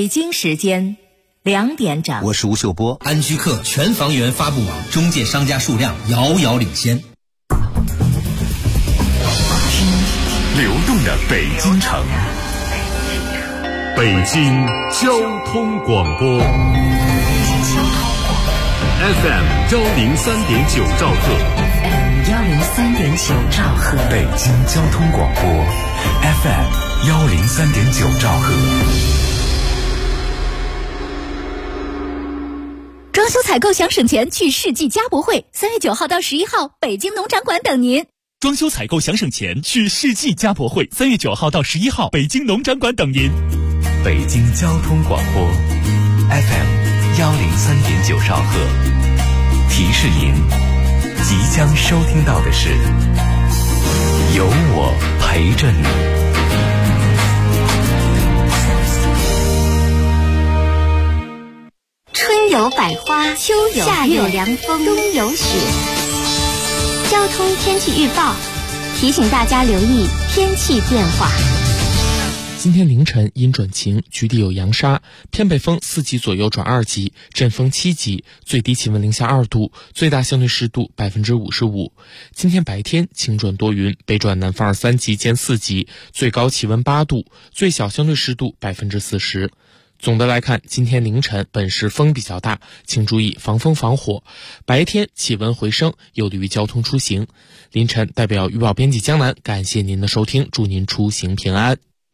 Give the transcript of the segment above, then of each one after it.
京时间2点整。 我是吴秀波。 安居客全房源发布网中介商家数量遥遥领先。 听流动的北京城，北京交通广播 FM 103.9兆赫 103.9兆赫， 北京交通广播 FM 103.9兆赫。 装修采购想省钱，去世纪家博会，3月9号到11号，北京农展馆等您。 装修采购想省钱，去世纪家博会，3月9号到11号，北京农展馆等您。 北京交通广播 FM 103.9兆赫，提示您即将收听到的是有我陪着你。 春有百花，秋有夏有凉风，冬有雪。交通天气预报提醒大家留意天气变化。 今天凌晨阴转晴，局地有扬沙，偏北风4级左右转2级，阵风7级，最低气温零下2度，最大相对湿度55%。今天白天晴转多云，北转南风3级兼4级，最高气温8度，最小相对湿度40%。总的来看，今天凌晨本市风比较大，请注意防风防火。白天气温回升，有利于交通出行。凌晨代表预报编辑江南，感谢您的收听，祝您出行平安。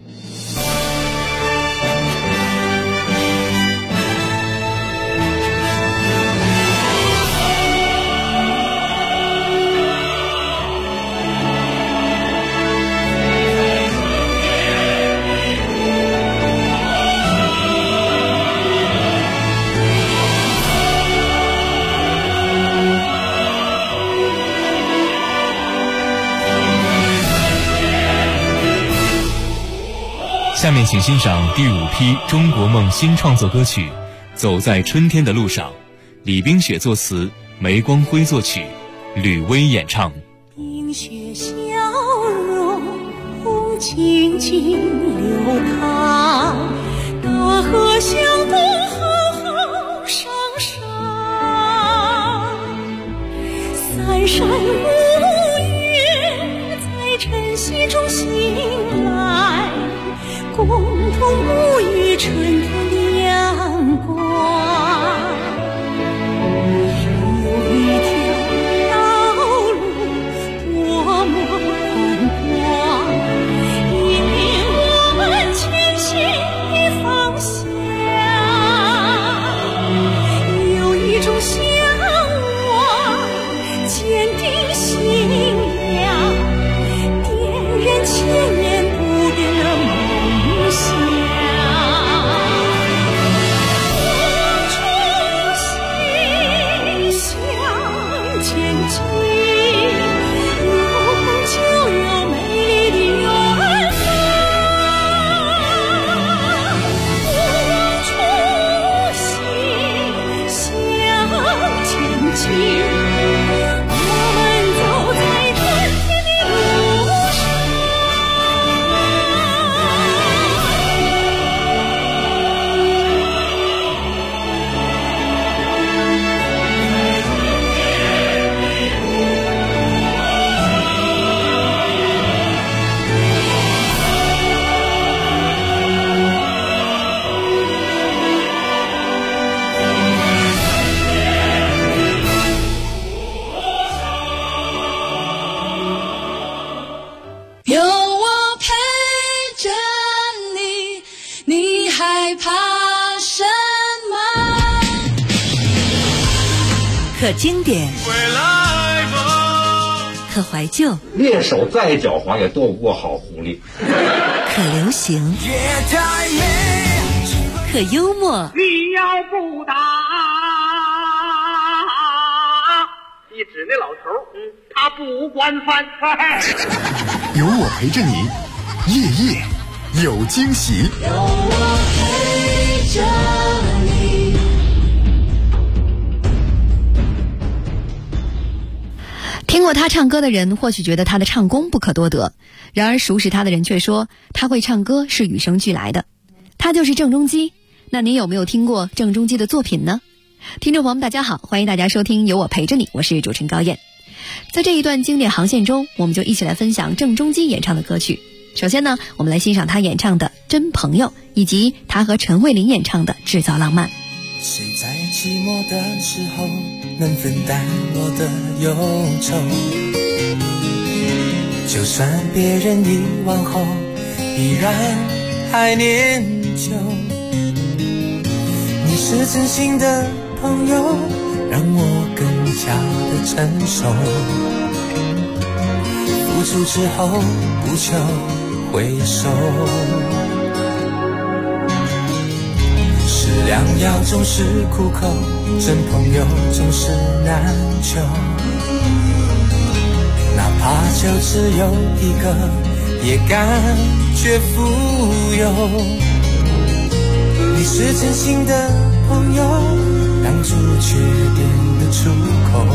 下面请欣赏第5批中国梦新创作歌曲《走在春天的路上》，李冰雪作词，梅光辉作曲，吕薇演唱。 冰雪消融，风静静流淌，大河向东浩浩汤汤，三山五岳在晨曦中醒来，共同沐浴春天的阳光。有一条道路多么宽广，引领我们前行的方向。有一种向往，坚定信仰，点燃千年不变的梦想。 可经典，可怀旧， 猎手再狡猾也斗不过好狐狸。 可流行，可幽默。 你要不打，一指那老头，他不管饭菜。 有我陪着你，夜夜有惊喜。 有我陪着你。 听过他唱歌的人或许觉得他的唱功不可多得，然而熟识他的人却说他会唱歌是与生俱来的。他就是郑中基， 那您有没有听过郑中基的作品呢？听众朋友们大家好，欢迎大家收听有我陪着你，我是主持人高燕。在这一段经典航线中，我们就一起来分享郑中基演唱的歌曲。首先呢，我们来欣赏他演唱的《真朋友》，以及他和陈慧琳演唱的《制造浪漫》。 谁在寂寞的时候能分担我的忧愁？就算别人遗忘后依然还念旧，你是真心的朋友，让我更加的成熟。付出之后不求回收，是良药总是苦口，真朋友总是难求。哪怕就只有一个，也感觉富有。你是真心的朋友，挡住缺点的出口。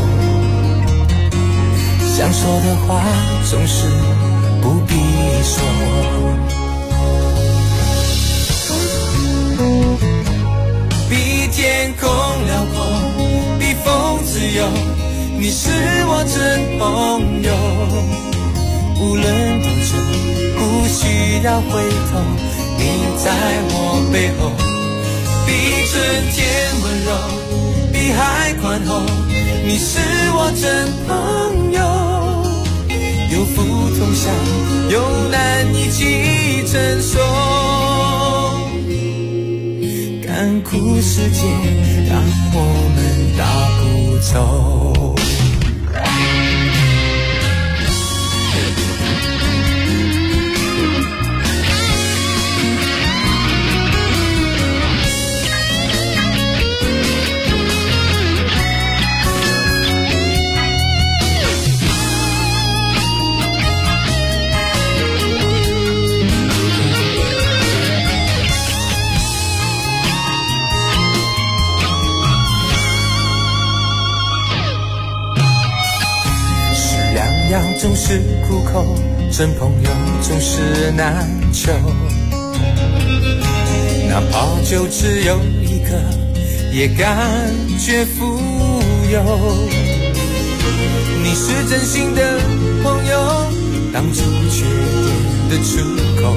想说的话总是不必说。比天空辽阔，比风自由，你是我真朋友。无论多久，不需要回头，你在我背后。比春天温柔，比海宽厚，你是我真朋友。有福同享，有难一起承受。干枯世界让我们大步走。总是苦口，真朋友总是难求。哪怕就只有一个，也感觉富有。你是真心的朋友，挡住缺点的出口。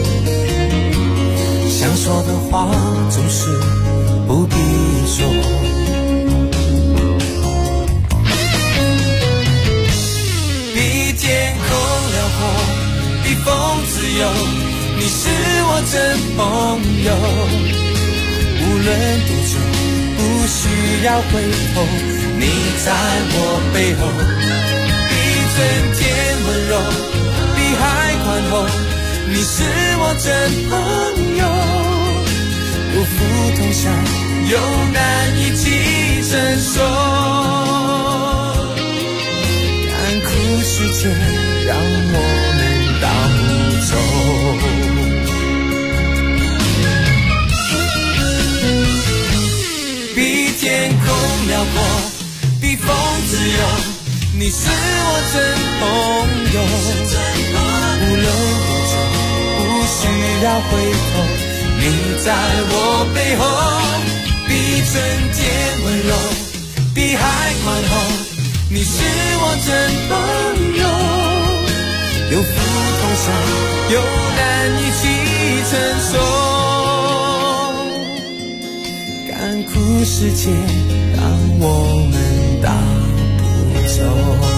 想说的话总是不必说。天空辽阔，比风自由，你是我真朋友。无论多久，不需要回头，你在我背后。比春天温柔，比海宽厚，你是我真朋友。有福同享，有难一起承受。世界让我们大步走，比天空辽阔，比风自由，你是我真朋友。无论多久，不需要回头，你在我背后。比春天温柔，比海宽厚，你是我真朋友。有福同享，有难一起承受。干枯世界让我们大步走。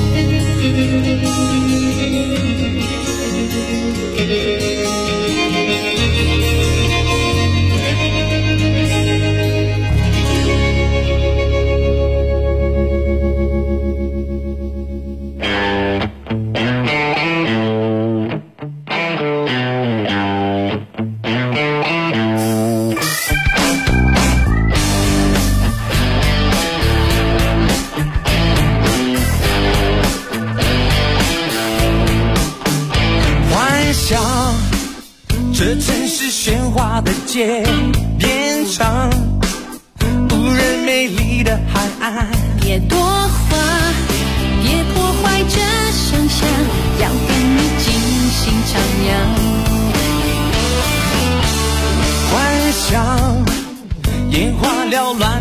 这城市喧哗的街边上，无人美丽的海岸， 别多话，别破坏这想象，要跟你尽兴徜徉。 幻想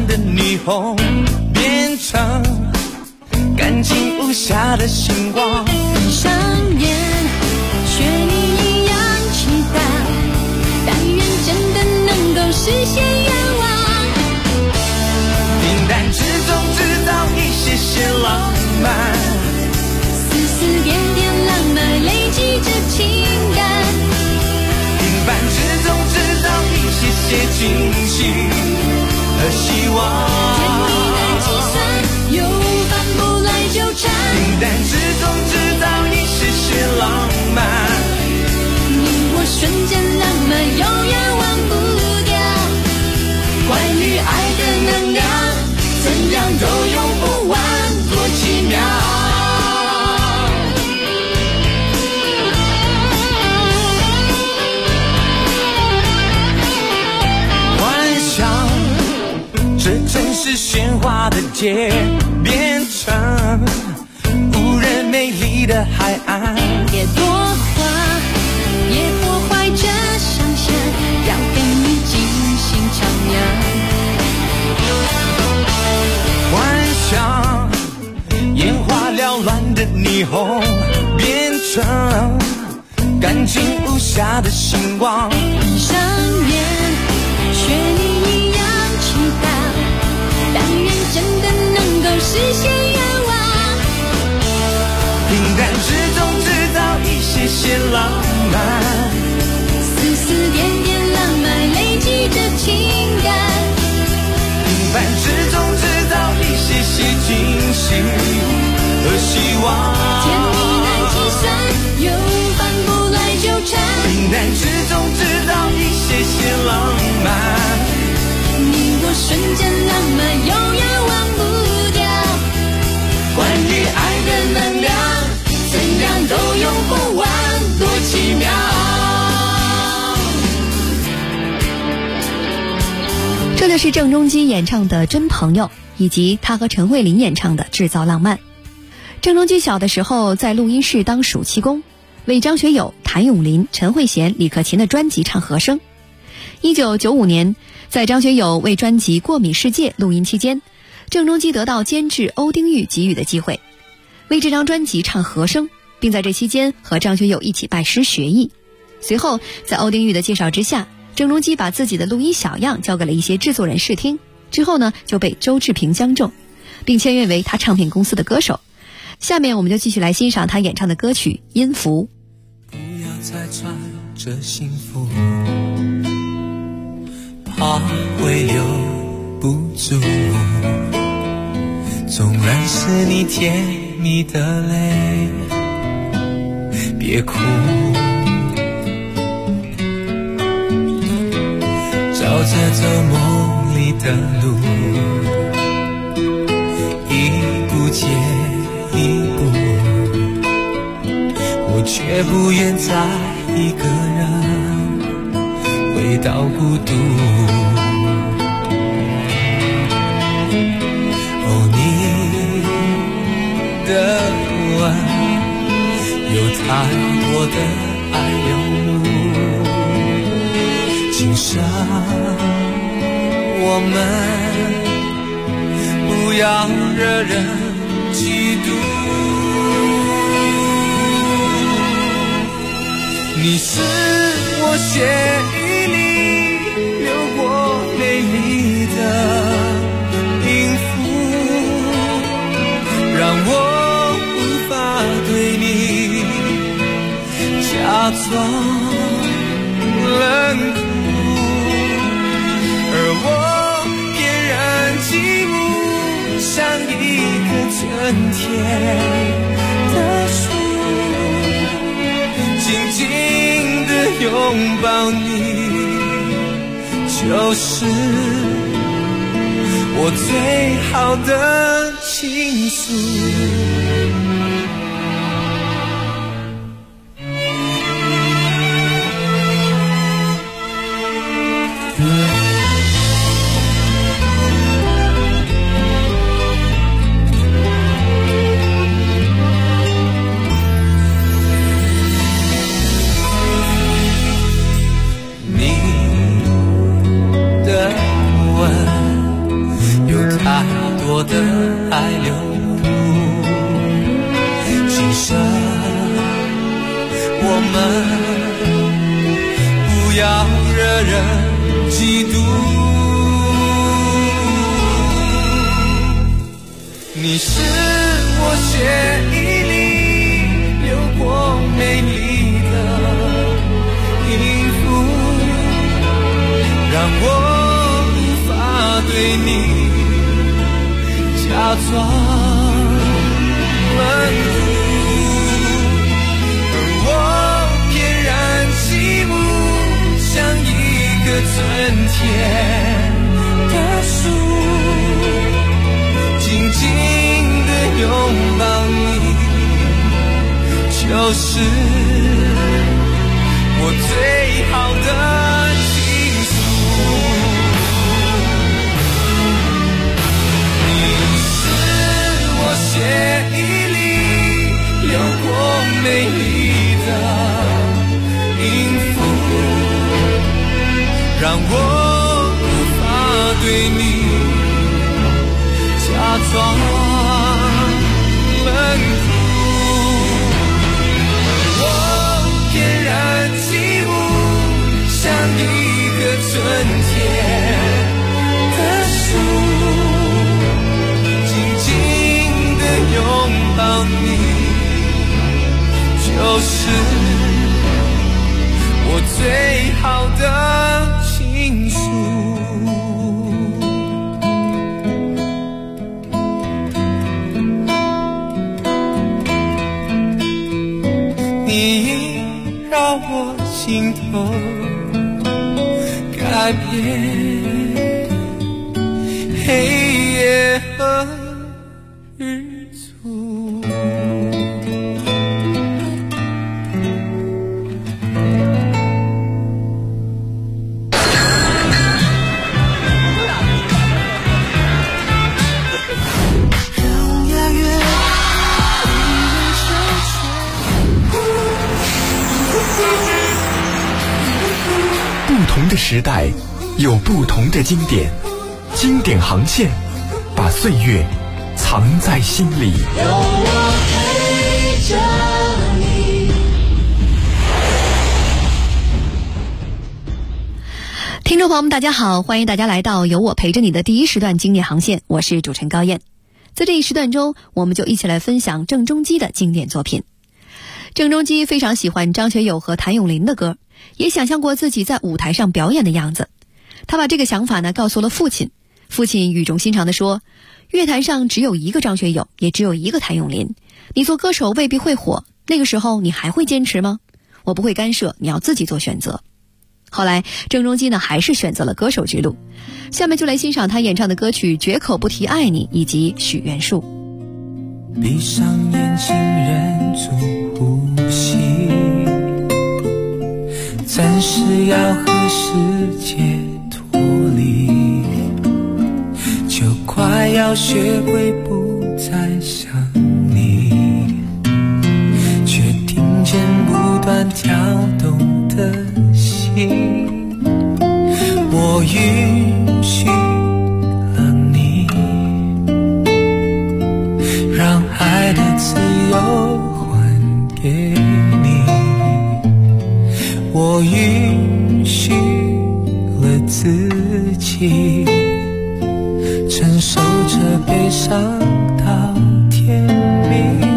乱的霓虹变成干净无瑕的星光。 闭上眼，学你一样期待，但愿真的能够实现愿望。 平淡之中制造一些些浪漫， 丝丝点点浪漫累积着情感。 平凡之中制造一些些惊喜和希望。 甜蜜难计算，又反不来纠缠。 平淡之中制造一些些浪漫， 你我瞬间浪漫，永远忘不掉。关于爱的能量，怎样都用不完，多奇妙。 幻想这城市喧哗的街变成无人美丽的海岸， 别多话，也破坏这想象，要跟你尽兴徜徉。 幻想眼花缭乱的霓虹变成干净无瑕的星光。 闭上眼，学你一样期待，但愿真的能够实现愿望。 平淡之中制造一些些浪漫， 丝丝点点浪漫累积着情感。 平凡之中制造一些些惊喜和希望。 甜蜜难计算，又反不来纠缠。 平淡之中制造一些些浪漫， 你我瞬间浪漫，永远忘不掉。关于爱的能量，怎样都用不完，多奇妙。 这就是郑中基演唱的《真朋友》，以及他和陈慧琳演唱的《制造浪漫》。郑中基小的时候在录音室当暑期工，为张学友、谭咏麟、陈慧娴、李克勤的专辑唱和声。1995年，在张学友为专辑《过敏世界》录音期间，郑中基得到监制欧丁玉给予的机会，为这张专辑唱和声，并在这期间和张学友一起拜师学艺。随后，在欧丁玉的介绍之下，郑中基把自己的录音小样交给了一些制作人试听，之后呢，就被周志平相中，并签约为他唱片公司的歌手。下面我们就继续来欣赏他演唱的歌曲《音符》。 不要再穿着幸福，怕会留不住。纵然是你甜蜜的泪，别哭。照着走梦里的路，一步接一步，我却不愿再一个人回到孤独。哦，你的吻有太多的爱流露，今生我们不要惹人嫉妒。你是我血液里流过美丽的音符，让我无法对你假装冷酷，而我翩然起舞，像一棵春天的树，紧紧地拥抱你，就是我最好的倾诉。 太多的爱流露。今生我们不要惹人嫉妒。你是我血液里流过美丽的音符，让我无法对你假装冷酷，而我翩然起舞，像一个春天的树，紧紧地拥抱你，就是我最好的倾诉。你是我血液里流过美丽的音符，让我无法对你假装冷酷。我翩然起舞，像一个春天的树，紧紧地拥抱你，就是我最好的倾诉。你让我心头改变黑夜和日出。 不同的时代有不同的经典，经典航线把岁月藏在心里。 有我陪着你。 听众朋友们大家好，欢迎大家来到有我陪着你的第一时段经典航线，我是主持人高燕。在这一时段中，我们就一起来分享郑中基的经典作品。郑中基非常喜欢张学友和谭咏麟的歌，也想象过自己在舞台上表演的样子。他把这个想法呢告诉了父亲，父亲语重心长地说，乐坛上只有一个张学友，也只有一个谭咏麟，你做歌手未必会火，那个时候你还会坚持吗？我不会干涉，你要自己做选择。后来郑中基呢还是选择了歌手之路，下面就来欣赏他演唱的歌曲《绝口不提爱你》以及《许愿树》。 闭上眼睛忍住呼吸，暂时要和世界脱离，就快要学会不再想你，却听见不断跳动的心，我允许了你，让爱的自由还给你，我允许了自己，承受着悲伤到天明。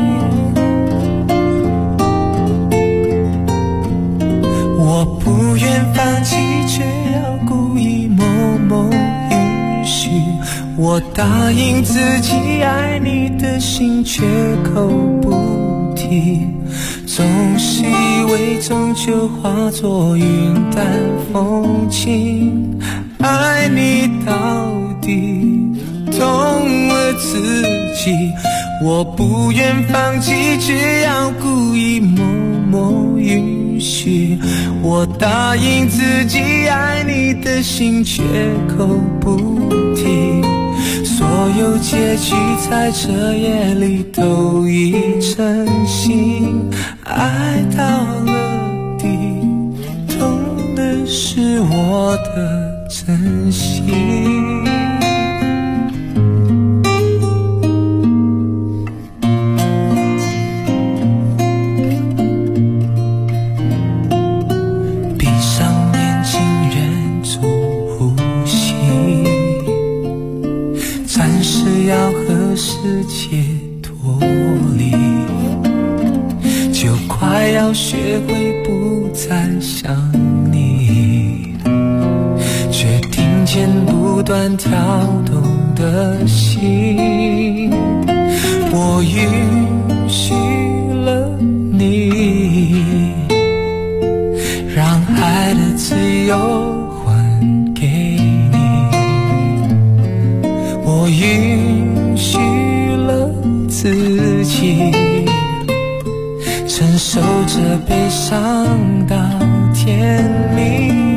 我不愿放弃，却要故意某某允许，我答应自己爱你的心绝口不提，总是以为终究化作云淡风轻，爱你到底痛了自己，我不愿放弃，却要故意某某允许，我答应自己爱你的心绝口不提，所有结局在这夜里都已成型，爱到了底，痛的是我的真心。 但是要和世界脱离，就快要学会不再想你，却听见不断跳动的心。我允许了你，让爱的自由还给你，我允许了自己，承受着悲伤到天明。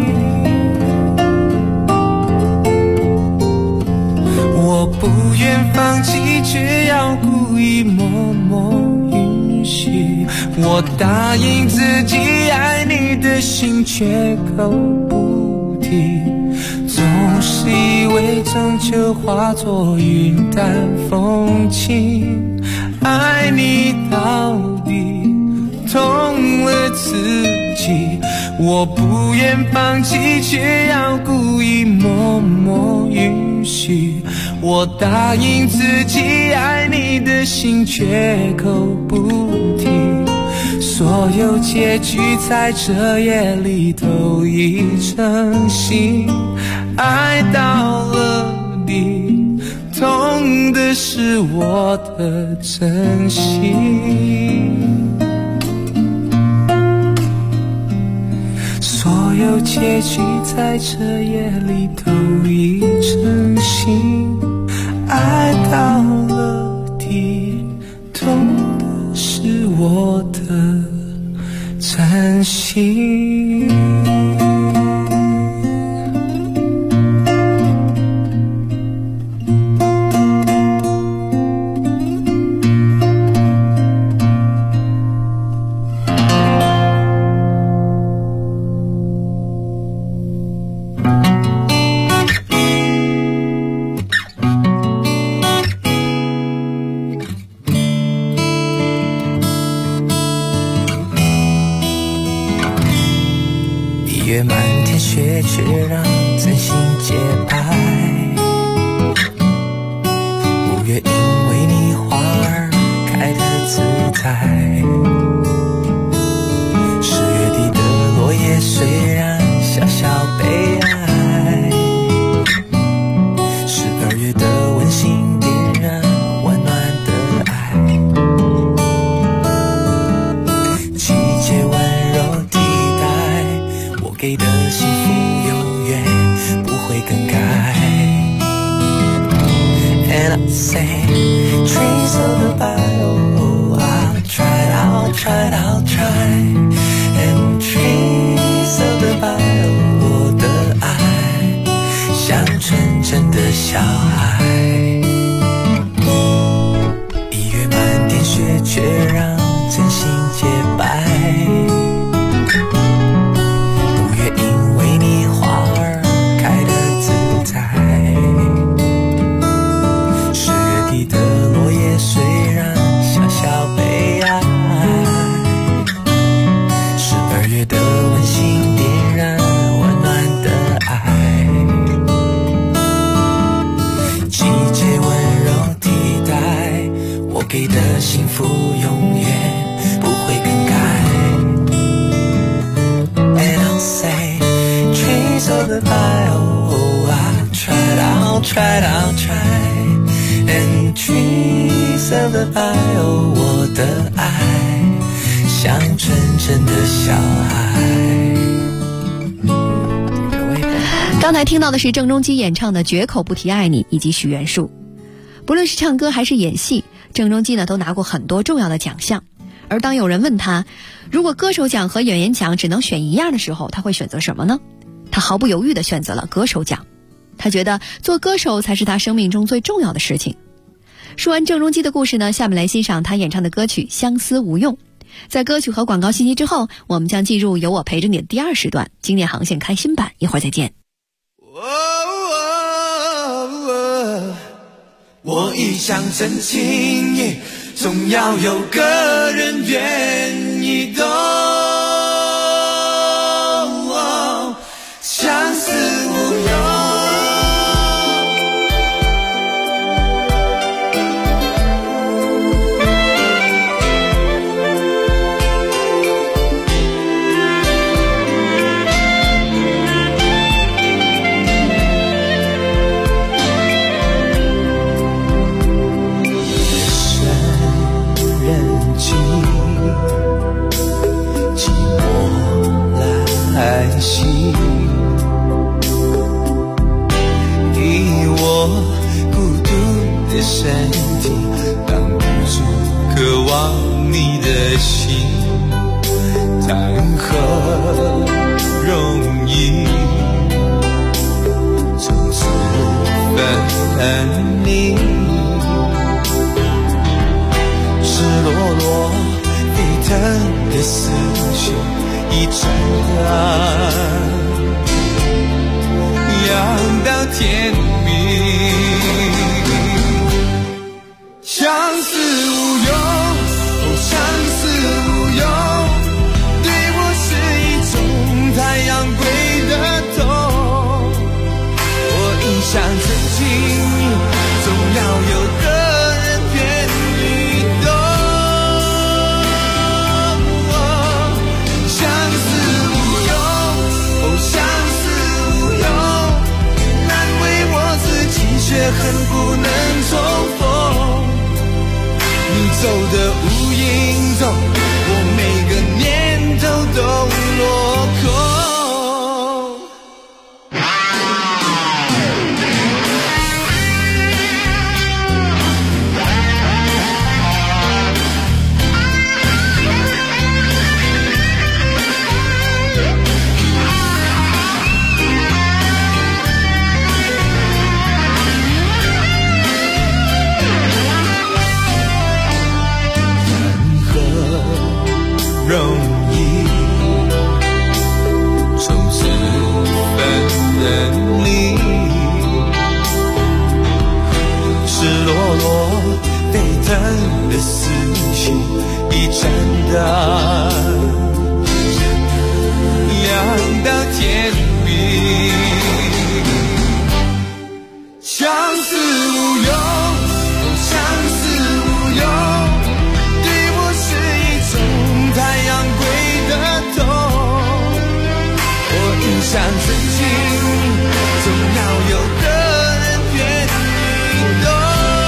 我不愿放弃，却要故意默默允许。我答应自己爱你的心绝口不提，总是以为终究化作云淡风轻。爱你到底痛了自己，我不愿放弃，却要故意默默允许。我答应自己爱你的心绝口不提，所有结局在这夜里都已成型。爱到了底，痛的是我的真心。所有结局在这夜里都已成型，爱到了底，痛的是我的真心。月满天雪，却让真心洁白。五月因为你花儿开得自在，10月底的落叶虽然小小悲哀，12月的温馨点燃温暖的爱，季节温柔地带我给的幸福永远不会更改。 And I say trees of the bio, I'll try, I'll try. And trees of the bio, 我的爱像纯真的小孩。1月满天雪，却让真心洁白。给的幸福永远不会更改。 And I'll say trees of the bio, I'll try. And trees of the bio, 我的爱像纯真的小孩。 刚才听到的是郑中基演唱的《绝口不提爱你》以及许愿树。不论是唱歌还是演戏，郑中基呢都拿过很多重要的奖项。而当有人问他，如果歌手奖和演员奖只能选一样的时候，他会选择什么呢？他毫不犹豫地选择了歌手奖。他觉得做歌手才是他生命中最重要的事情。说完郑中基的故事呢，下面来欣赏他演唱的歌曲《相思无用》。在歌曲和广告信息之后，我们将进入有我陪着你的第2时段经典航线开心版，一会儿再见。 我一厢真情，总要有个人愿意懂。相思无用， 心，以我孤独的身体挡不住渴望你的心，谈何容易从此分离，赤裸裸沸腾的思绪一阵扬到天明，相思无用，相思无用，对我是一种太阳归的痛，我一厢真情，总要有个人愿意懂，相思无用，相思无用，难为我自己却恨不能重逢，你走的无影踪，我每个念头都落空。容易从此分离，赤裸裸沸腾的思绪一阵扬到天明，相思无用，相思无用，对我是一种太阳归的痛，我一厢真情，总要有个人愿意懂，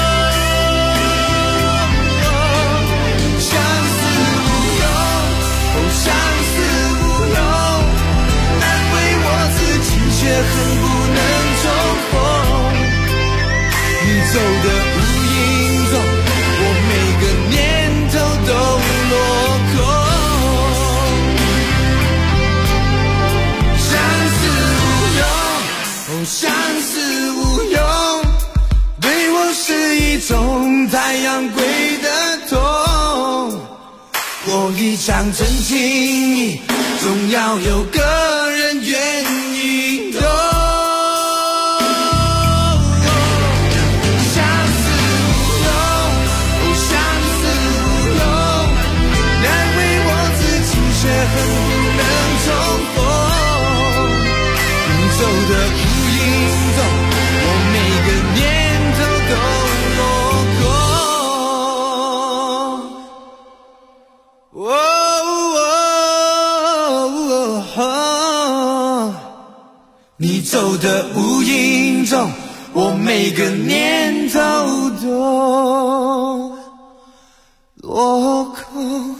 相思无用，相思无用，难为我自己却恨不能重逢，你走的无影踪，我每个念头都落空，相思无用，对我是一种太阳归的痛，我一厢真情，总要有个人愿意懂，相思无用，相思无用，难为我自己却恨不能重逢，你走的我每个念头都落空，你走的无影踪，我每个念头都落空。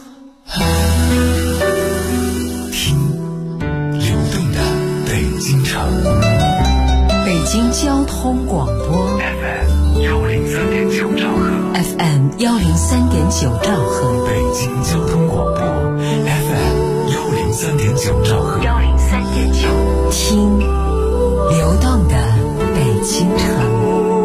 听流动的北京城， 北京交通广播 FM 103.9兆赫 FM 103.9兆赫， 北京交通广播 FM 103.9兆赫 103.9，听流动的北京城。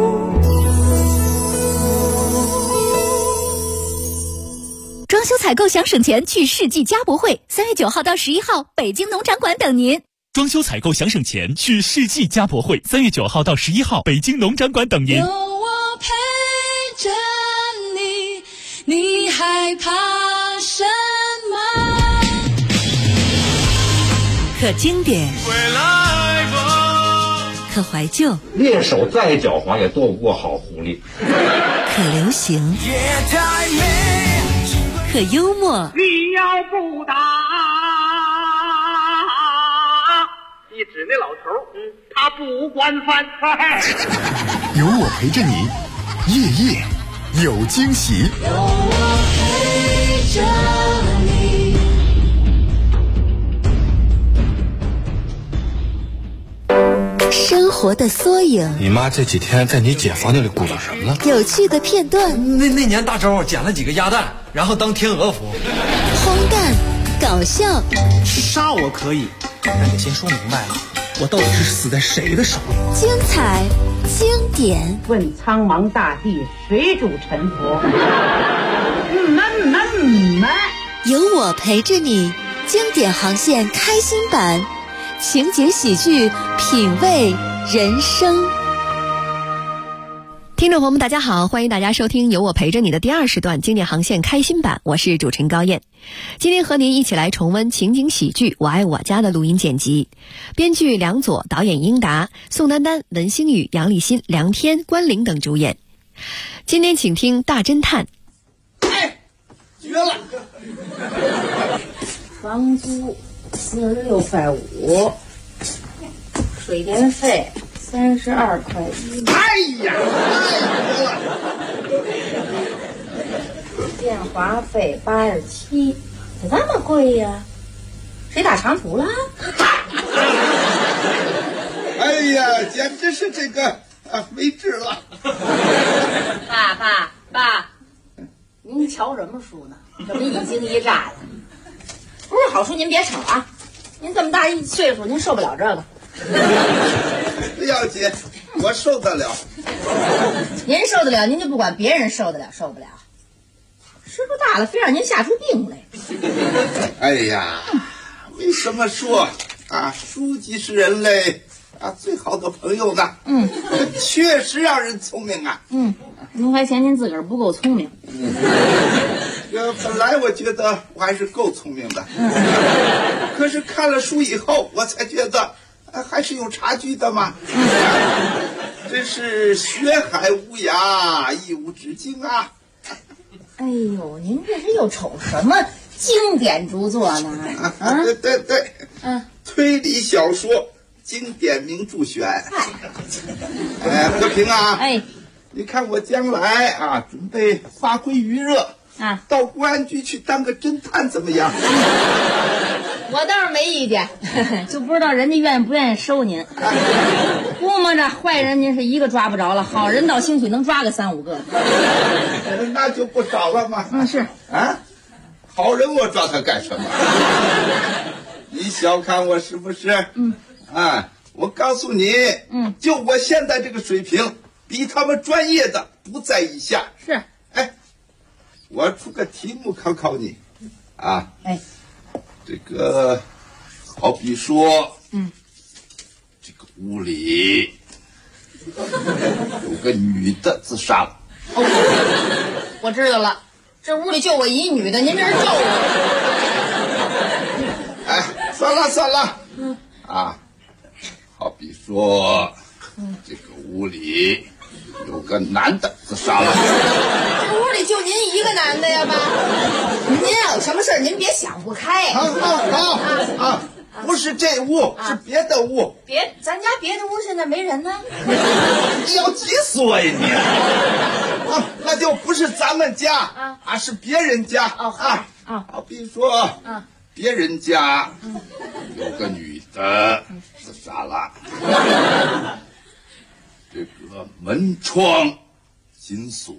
装修采购想省钱，去世纪家博会，3月9号到11号，北京农展馆等您。 装修采购想省钱，去世纪家博会，3月9号到11号，北京农展馆等您。 有我陪着你，你害怕什么？ 可经典，可怀旧， 猎手再狡猾也斗不过好狐狸。 可流行，可幽默。 你要不打，你指那老头，他不惯犯。 有我陪着你，夜夜有惊喜。 有我陪着你。 活的缩影。 你妈这几天在你姐房间里鼓捣什么了？ 有趣的片段。 那年大周捡了几个鸭蛋，然后当天鹅服。 荒诞，搞笑。 杀我可以，但得先说明白了，我到底是死在谁的手里。 精彩，经典。 问苍茫大地，谁主沉浮？ 有我陪着你，经典航线开心版，情景喜剧，品味人生。 听众朋友们大家好，欢迎大家收听有我陪着你的第2时段经典航线开心版，我是主持人高燕。今天和您一起来重温情景喜剧《我爱我家》的录音剪辑，编剧梁左，导演英达，宋丹丹、文星宇、杨立新、梁天、关凌等主演。今天请听大侦探。 绝了！ 房租46.5块，水电费32块1。 哎呀， 电话费87，怎么这么贵呀？谁打长途了？ 哎呀，简直是这个没治了！ 爸，您瞧什么书呢？怎么一惊一乍的？不是好书您别瞅啊！您这么大一岁数，您受不了这个。 不要紧，我受得了。 您受得了，您就不管别人受得了受不了。岁数大了，非让您吓出病来。 哎呀，为什么说书籍是人类最好的朋友呢？确实让人聪明啊。 您还嫌您自个儿不够聪明？ 本来我觉得我还是够聪明的，可是看了书以后，我才觉得还是有差距的嘛。真是学海无涯，一无止境啊！ 哎呦，您这是又瞅什么经典著作呢？ 对，推理小说经典名著选。和平啊，你看我将来准备发挥余热到公安局去当个侦探怎么样？ 我倒是没意见，就不知道人家愿不愿意收您。估摸着坏人您是一个抓不着了，好人倒兴许能抓个3、5个。 那就不少了嘛。 是好人我抓他干什么？你小看我是不是？我告诉你，就我现在这个水平，比他们专业的不在以下。 是， 我出个题目考考你，这个好比说，这个屋里有个女的自杀了。 我知道了，这屋里就我一女的，您这是咒我？ 算了，好比说，这个屋里有个男的自杀了。 这屋里就您一个男的呀，爸？您要有什么事儿，您别想不开。 不是这屋，是别的屋。 咱家别的屋现在没人呢。 你要急死我呀你！那就不是咱们家是别人家。好比说，别人家有个女的自杀了，这个门窗紧锁，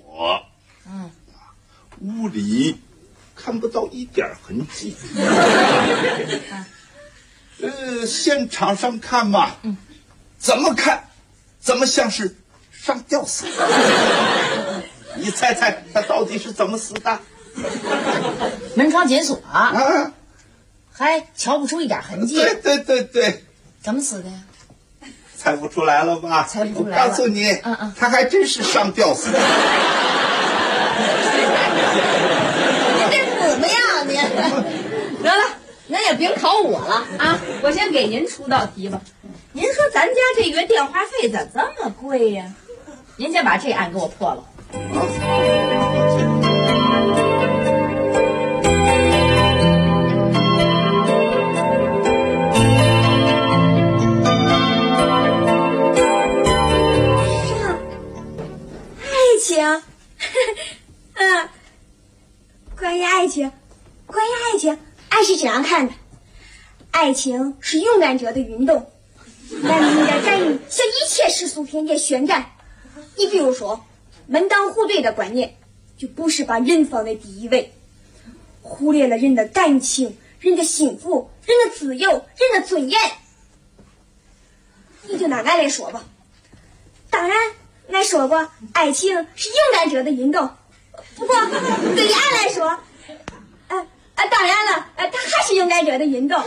屋里看不到一点痕迹。现场上看嘛，怎么看怎么像是上吊死的。你猜猜他到底是怎么死的？ 门窗紧锁还瞧不出一点痕迹。 对， 怎么死的呀？ 猜不出来了吧？ 猜不出来了。 我告诉你，他还真是上吊死的。 你这怎么样你？得了，您也别考我了我先给您出道题吧。您说咱家这月电话费怎么这么贵呀？您先把这案给我破了。 关于爱情，爱是怎样看的？爱情是勇敢者的运动， 男人的战役向一切世俗偏见宣战。你比如说，门当户对的观念，就不是把人放在第一位，忽略了人的感情、人的幸福、人的自由、人的尊严。你就拿俺来说吧，当然，俺说过，爱情是勇敢者的运动。不过，对于俺来说，当然了，它还是勇敢者的运动。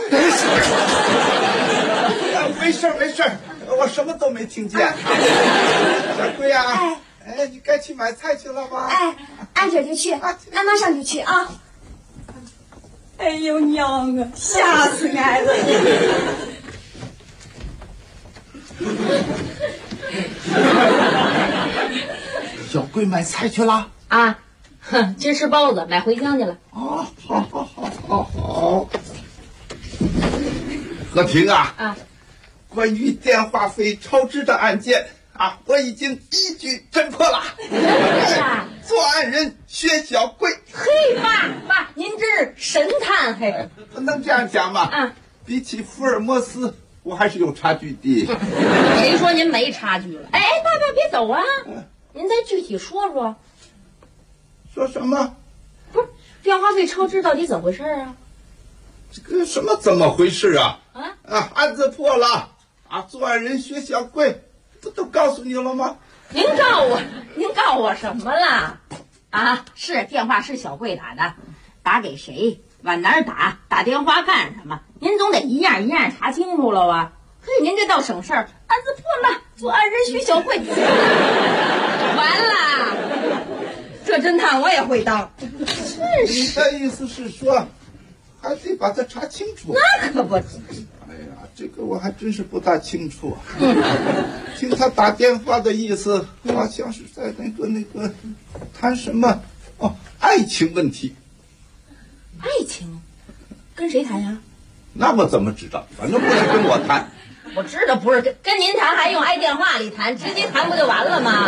没事，我什么都没听见。小贵啊，你该去买菜去了吧？ 俺这就去，俺马上就去啊。哎呦娘啊，吓死俺了！ 小贵买菜去了啊？今吃包子，买茴香去了。 哦，好。和平啊，关于电话费超支的案件啊，我已经一举侦破了。作案人薛小贵。 嘿，爸，您这是神探嘿？ 不能这样讲嘛。比起福尔摩斯，我还是有差距的。 谁说您没差距了？哎，爸别走啊！您再具体说说。 说什么？ 不是电话费超支到底怎么回事啊？ 这个什么怎么回事啊？案子破了啊！作案人薛小贵，不都告诉你了吗？ 您告我什么了？啊，是电话是小贵打的，打给谁？往哪儿打电话干什么？您总得一样一样查清楚了啊！嘿，您这倒省事儿，案子破了，作案人薛小贵，完了，这侦探我也会当。 你的意思是说，还得把它查清楚？ 那可不。 哎呀，这个我还真是不大清楚。听他打电话的意思，好像是在那个谈什么爱情问题。 爱情？跟谁谈呀？ 那我怎么知道？反正不是跟我谈。 我知道不是跟您谈，还用爱电话里谈，直接谈不就完了吗？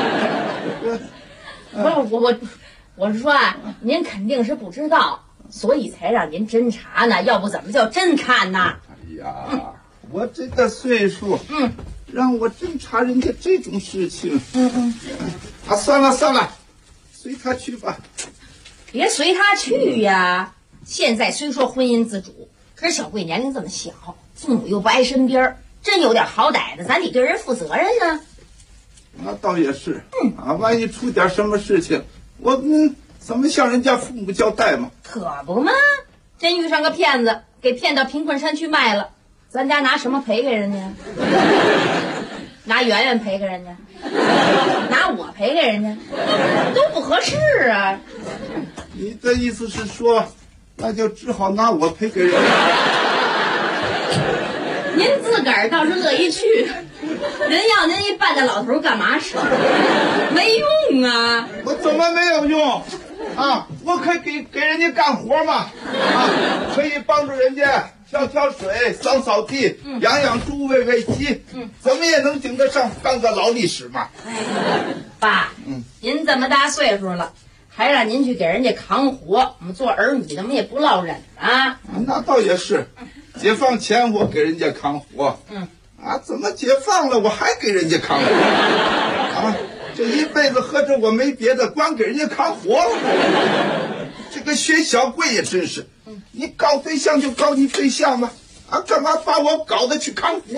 不是我是说啊，您肯定是不知道，所以才让您侦查呢，要不怎么叫侦探呢？ 哎呀，我这个岁数，让我侦查人家这种事情，算了，随他去吧。 别随他去呀！现在虽说婚姻自主，可是小贵年龄这么小，父母又不挨身边，真有点好歹的，咱得对人负责任呢。 那倒也是，万一出点什么事情，我怎么向人家父母交代嘛？ 可不嘛，真遇上个骗子，给骗到贫困山区卖了，咱家拿什么赔给人家？拿圆圆赔给人家，拿我赔给人家，都不合适啊！ 你的意思是说，那就只好拿我赔给人家？ 您自个儿倒是乐意去，人要您一半的老头干嘛使？没用啊！ 我怎么没有用啊？我可以给人家干活嘛，可以帮助人家挑水、扫地、养猪、喂鸡，怎么也能顶得上当个劳力士嘛。 爸，您这么大岁数了，还让您去给人家扛活，我们做儿女的我们也不落忍啊。 那倒也是，解放前我给人家扛活，怎么解放了我还给人家扛活啊？这一辈子合着我没别的，光给人家扛活了。这个薛小贵也真是，你搞对象就搞你对象嘛，干嘛把我搞得去扛活？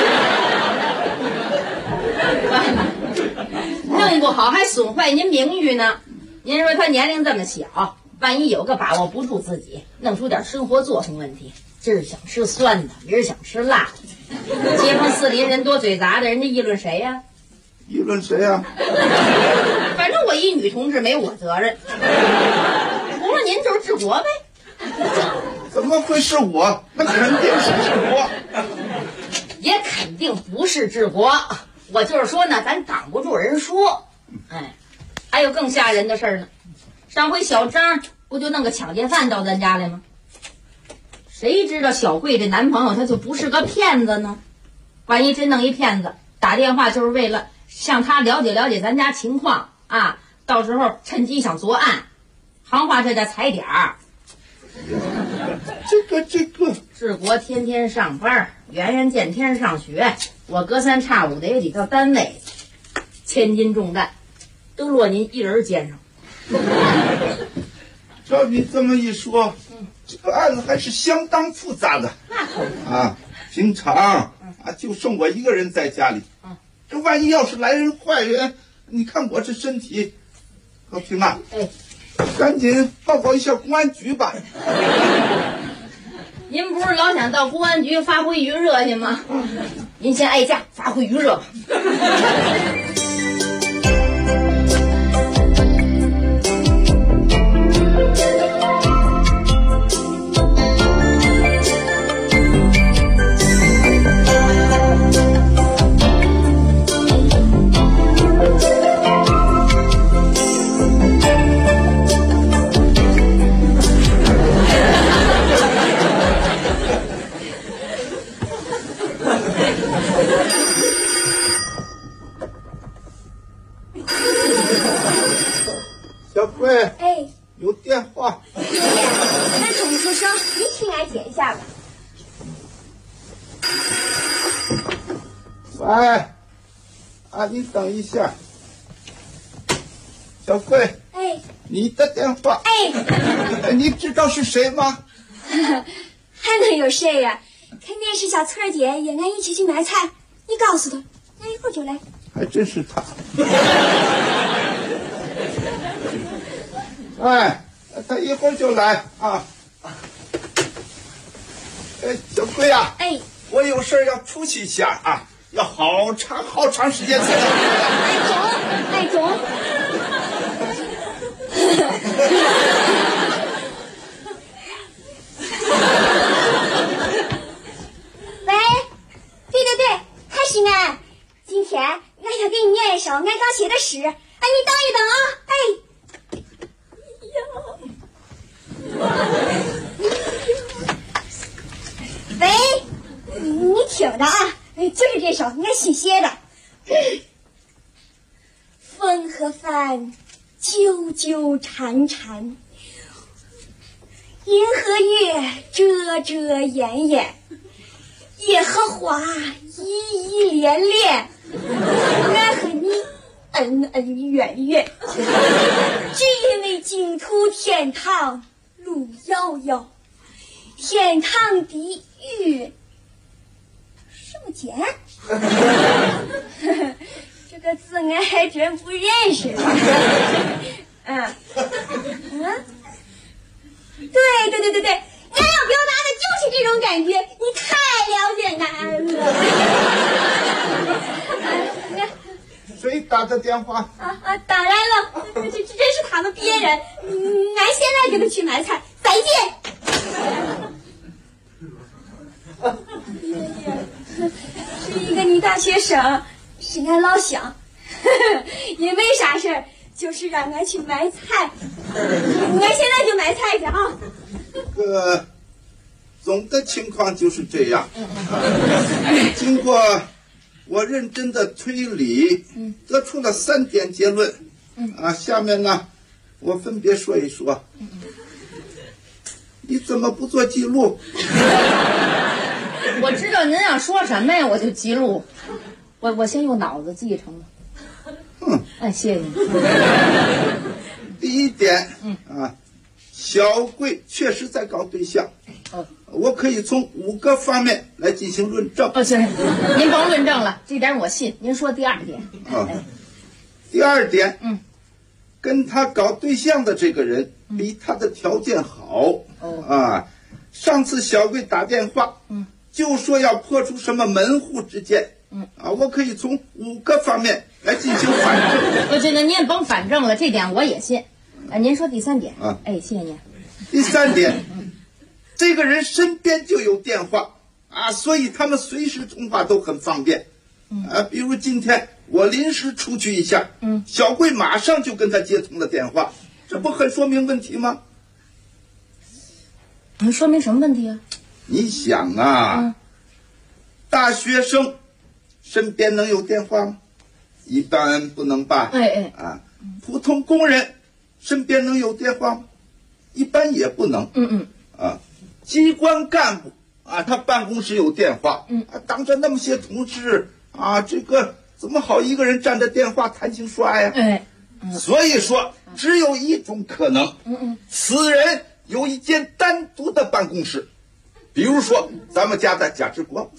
弄不好还损坏您名誉呢。您说他年龄这么小，万一有个把握不住自己，弄出点生活作风问题，今儿想吃酸的，明儿想吃辣的，街坊四邻人多嘴杂的，人家议论谁呀？ 议论谁呀？ 反正我一女同志没我责任，除了您就是治国呗。 怎么会是我？那肯定是治国， 也肯定不是治国。我就是说呢，咱挡不住人说。还有更吓人的事儿呢。上回小张不就弄个抢劫犯到咱家来吗？谁知道小贵这男朋友他就不是个骗子呢？万一真弄一骗子，打电话就是为了向他了解了解咱家情况啊，到时候趁机想作案，行话这叫踩点儿。 这个志国天天上班，圆圆见天上学，我隔三差五的也得到单位，千斤重担都落您一人肩上。 照你这么一说，这个案子还是相当复杂的。啊，平常就剩我一个人在家里，这万一要是来人坏人，你看我这身体，老平啊，赶紧报告一下公安局吧。 您不是老想到公安局发挥余热去吗？您先挨架发挥余热吧。 小慧，有电话。 那怎么出声？你替俺接一下吧。 喂，你等一下。小慧，你的电话。你知道是谁吗？ 还能有谁呀？肯定是小翠儿姐约俺一起去买菜。你告诉她，俺一会儿就来。 还真是他。他一会儿就来啊。小贵啊，我有事要出去一下啊，要好长时间才能。 总。喂，对，还是俺。今天俺要给你念一首俺刚写的诗，你等一等啊，喂，你听着啊，就是这首俺新写的。风和帆纠纠缠缠，银和月遮遮掩掩，夜和花依依恋恋，俺和你恩恩怨怨，只因为净土天堂路遥遥，天堂地狱什么间？这个字俺还真不认识。对，俺要表达的就是这种感觉，你太了解俺了。 谁打的电话？ 当然了，这真是他们别人。俺现在就得去买菜，再见。是一个女大学生，是俺老乡，因为啥事儿，就是让俺去买菜。俺现在就买菜去啊。 总的情况就是这样。经过我认真的推理，得出了3点结论。下面呢，我分别说一说。你怎么不做记录？ 我知道您要说什么呀，我就记录。我先用脑子记成了。谢谢您。 第一点，小贵确实在搞对象。我可以从5个方面来进行论证。 行，您甭论证了，这点我信。您说第2点。 第2点，跟他搞对象的这个人比他的条件好。上次小贵打电话，就说要破除什么门户之见。我可以从5个方面来进行反证。 我觉得您也甭反证了，这点我也信。您说第3点。谢谢您。 第3点，这个人身边就有电话所以他们随时通话都很方便。比如今天我临时出去一下，小贵马上就跟他接通了电话，这不很说明问题吗？ 说明什么问题啊？ 你想大学生身边能有电话吗？一般不能吧。普通工人身边能有电话吗？一般也不能。机关干部啊，他办公室有电话，当着那么些同事啊，这个怎么好一个人占着电话谈情说爱呀？所以说只有一种可能，此人有一间单独的办公室，比如说咱们家的贾志国。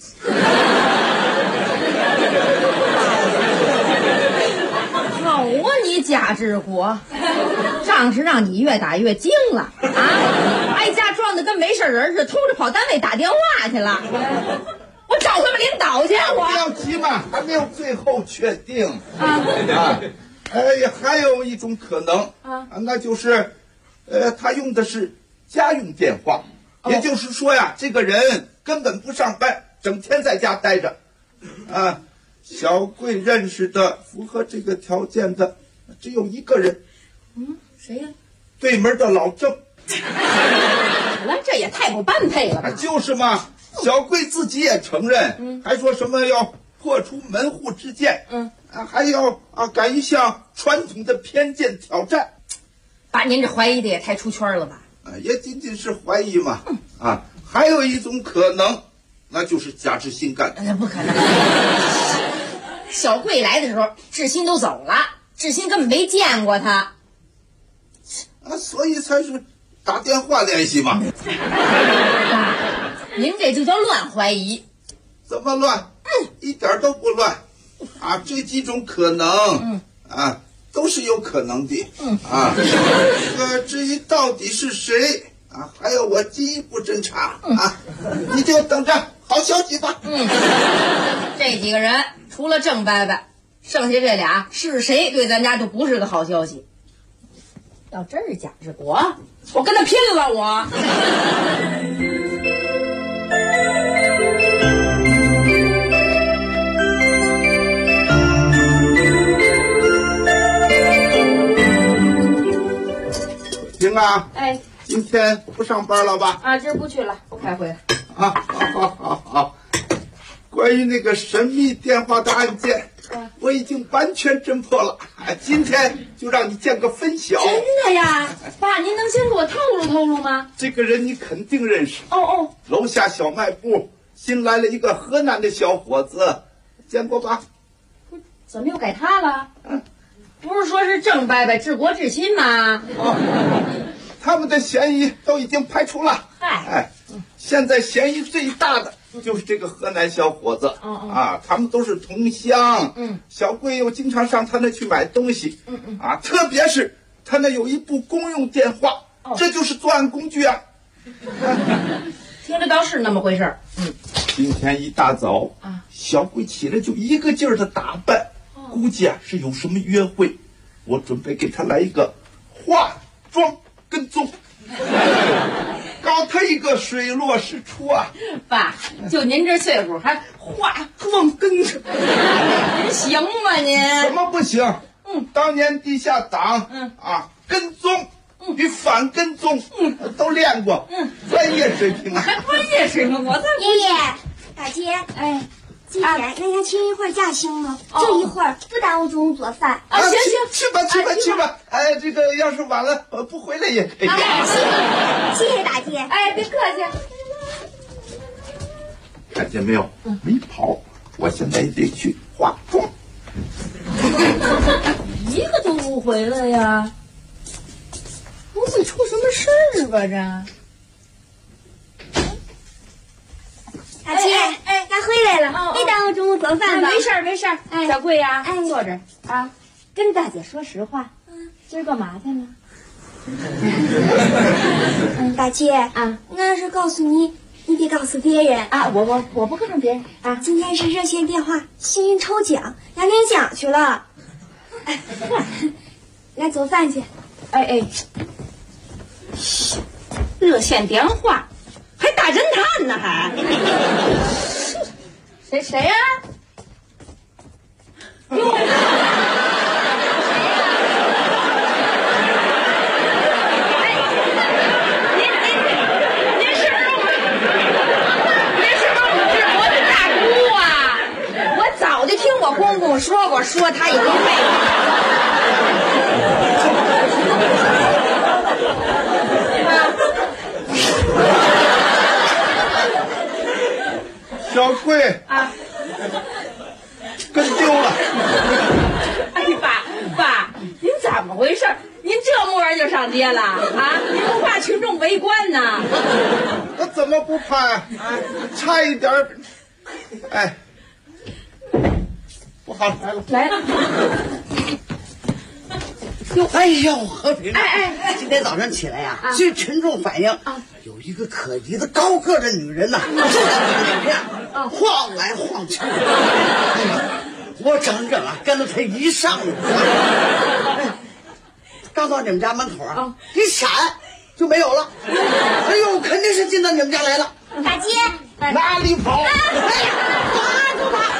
好啊，你贾志国，仗是让你越打越精了啊！挨家装的跟没事人似的，偷着跑单位打电话去了。我找他们领导去，我不要急嘛，还没有最后确定啊。还有一种可能那就是他用的是家用电话，也就是说呀，这个人根本不上班，整天在家待着啊。小桂认识的符合这个条件的只有一个人， 谁呀？ 对门的老郑。 这也太不般配了吧？ 就是嘛，小桂自己也承认，还说什么要破除门户之见，还要敢于向传统的偏见挑战。 把您这怀疑的也太出圈了吧？ 也仅仅是怀疑嘛。还有一种可能，那就是贾志新干的。 不可能。小桂来的时候，志新都走了，志新根本没见过他， 所以才是打电话联系嘛。 您这就叫乱怀疑。 怎么乱？一点都不乱这几种可能都是有可能的至于到底是谁还要我进一步侦查你就等着好消息吧。 这几个人除了郑伯伯，剩下这俩是谁对咱家就不是个好消息。要真是贾志国，我跟他拼了我。 行啊，今天不上班了吧？ 今儿不去了，不开会了。 好。关于那个神秘电话的案件，我已经完全侦破了。今天就让你见个分晓。 真的呀？爸，您能先给我透露透露吗？ 这个人你肯定认识。楼下小卖部新来了一个河南的小伙子，见过吧？ 怎么又改他了？不是说是郑伯伯治国治新吗？ 他们的嫌疑都已经排除了。现在嫌疑最大的就是这个河南小伙子他们都是同乡。小桂又经常上他那去买东西。特别是他那有一部公用电话，这就是作案工具啊。 听着倒是那么回事。 今天一大早小桂起来就一个劲儿的打扮，估计是有什么约会。我准备给他来一个化妆跟踪，搞他一个水落石出啊！ 爸，就您这岁数还化妆跟踪，您行吗您？ 怎么不行？当年地下党跟踪与反跟踪都练过，专业水平啊！ 还专业水平？我爷爷大姐，今天让他请一会儿假行吗？就一会儿，不耽误中午做饭。 行， 去吧。这个要是晚了不回来也可以。 谢谢大姐。 别客气。 看见没有？没跑，我现在也得去化妆。 一个都不回来呀？不会出什么事儿吧？这。 大姐，俺回来了，别耽误中午做饭吧？ 没事。小桂呀，坐着跟大姐说实话，今儿干嘛去了？ 大姐俺要是告诉你，你得告诉别人我不告诉别人今天是热线电话幸运抽奖，俺领奖去了。来做饭去。 热线电话。还大侦探呢，还谁呀？哟，您是孟志国的大姑啊！我早就听我公公说过，说他有一妹。 就上街了啊？你不怕群众围观呢？ 我怎么不怕？差一点儿，哎，不好来了。 哎呦，和平！今天早上起来呀，据群众反映，有一个可疑的高个的女人呐，就在我们面晃来晃去。我整整跟了她一上午。刚到你们家门口一闪就没有了。哎呦，肯定是进到你们家来了。 大姐， 哪里跑？ 抓住他！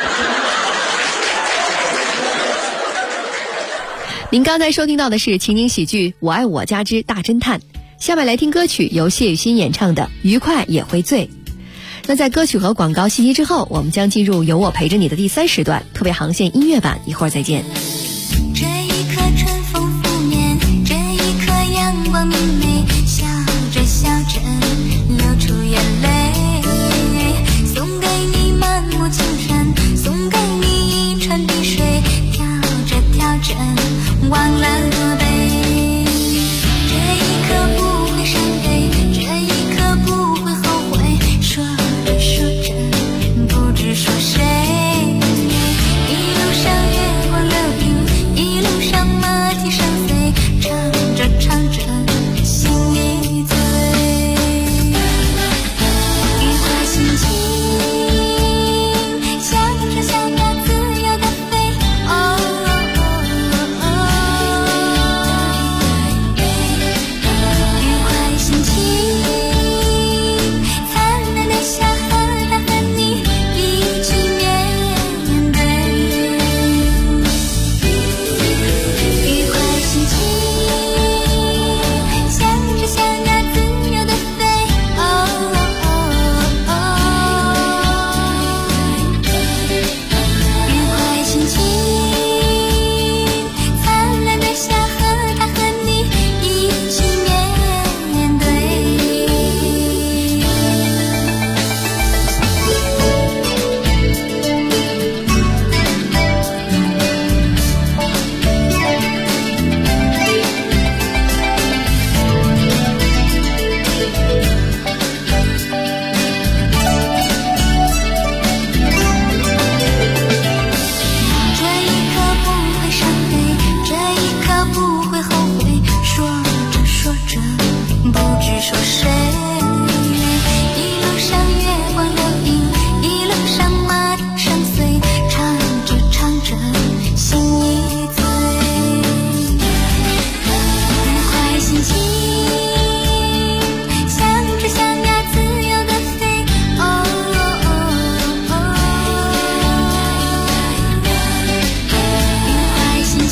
您刚才收听到的是情景喜剧《我爱我家之大侦探》，下面来听歌曲由谢雨欣演唱的《愉快也会醉》。那在歌曲和广告信息之后，我们将进入有我陪着你的第3时段特别航线音乐版，一会儿再见。 这一刻春风拂面，这一刻阳光明媚，笑着笑着流出眼泪，送给你满目青天，送给你一川碧水，跳着跳着忘了多悲，这一刻不会伤悲，这一刻不会后悔，说着说着不知说谁，一路上月光流萤，一路上马蹄声碎，唱着唱着心一醉，愉快心情像只小鸟自由地飞，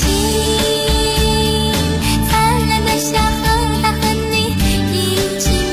一起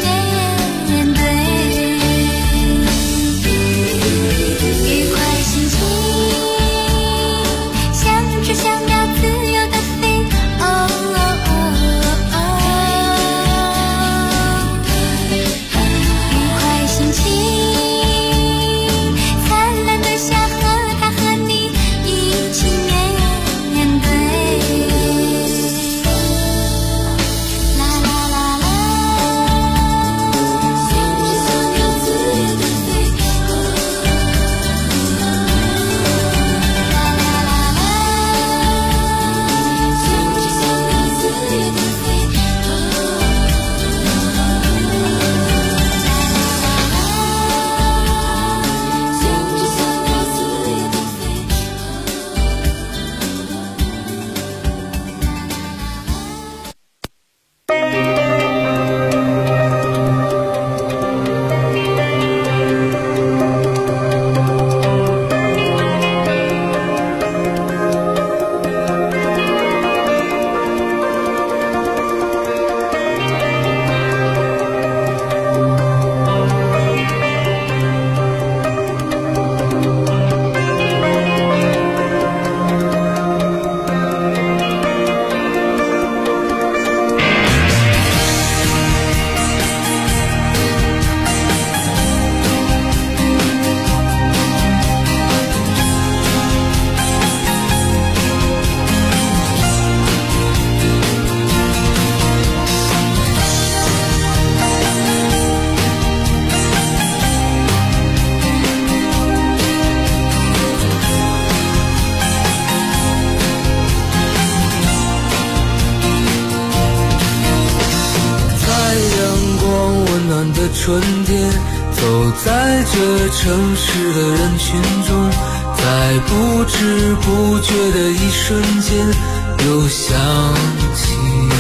的春天，走在这城市的人群中，在不知不觉的一瞬间又想起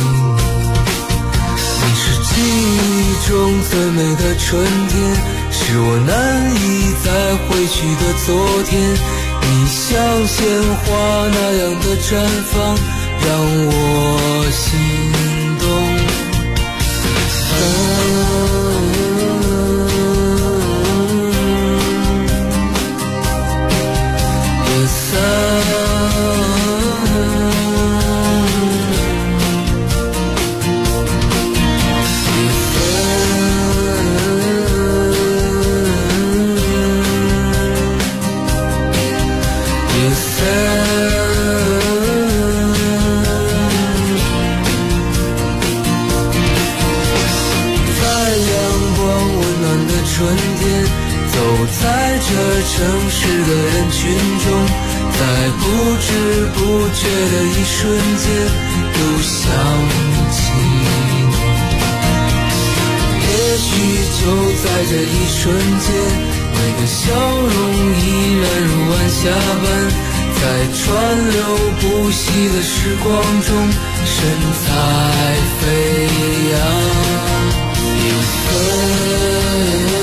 你是记忆中最美的春天，是我难以再回去的昨天。你像鲜花那样的绽放，让我心动。城市的人群中，在不知不觉的一瞬间又想起你。也许就在这一瞬间，你的笑容依然如晚霞般，在川流不息的时光中神采飞扬。有风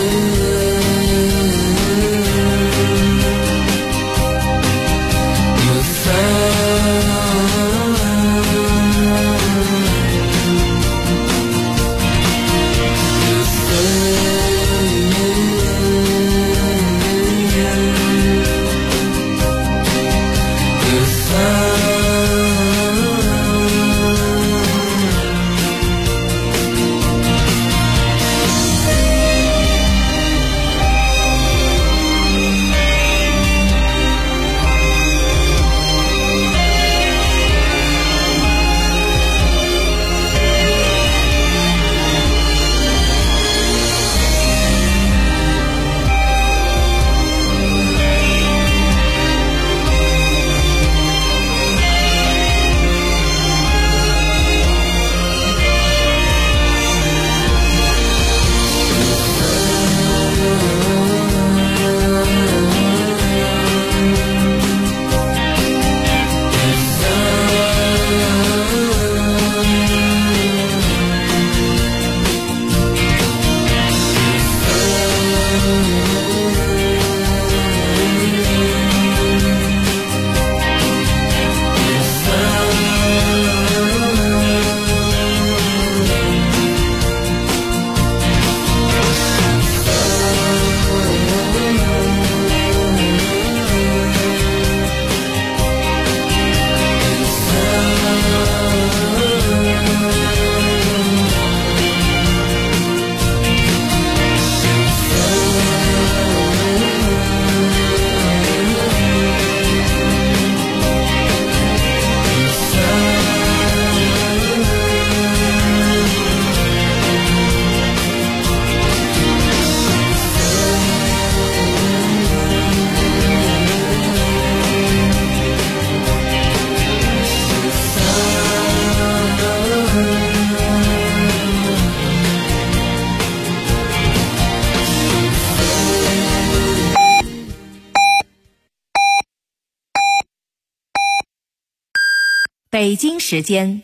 北京时间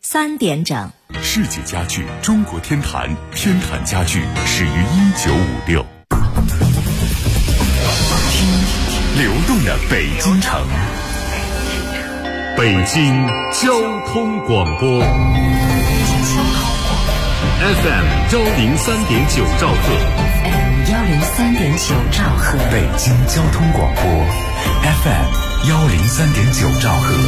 3点整。 世纪家具中国天坛，天坛家具始于1956。听流动的北京城，北京交通广播 FM 103.9兆赫 103.9兆赫， 北京交通广播 FM 103.9兆赫。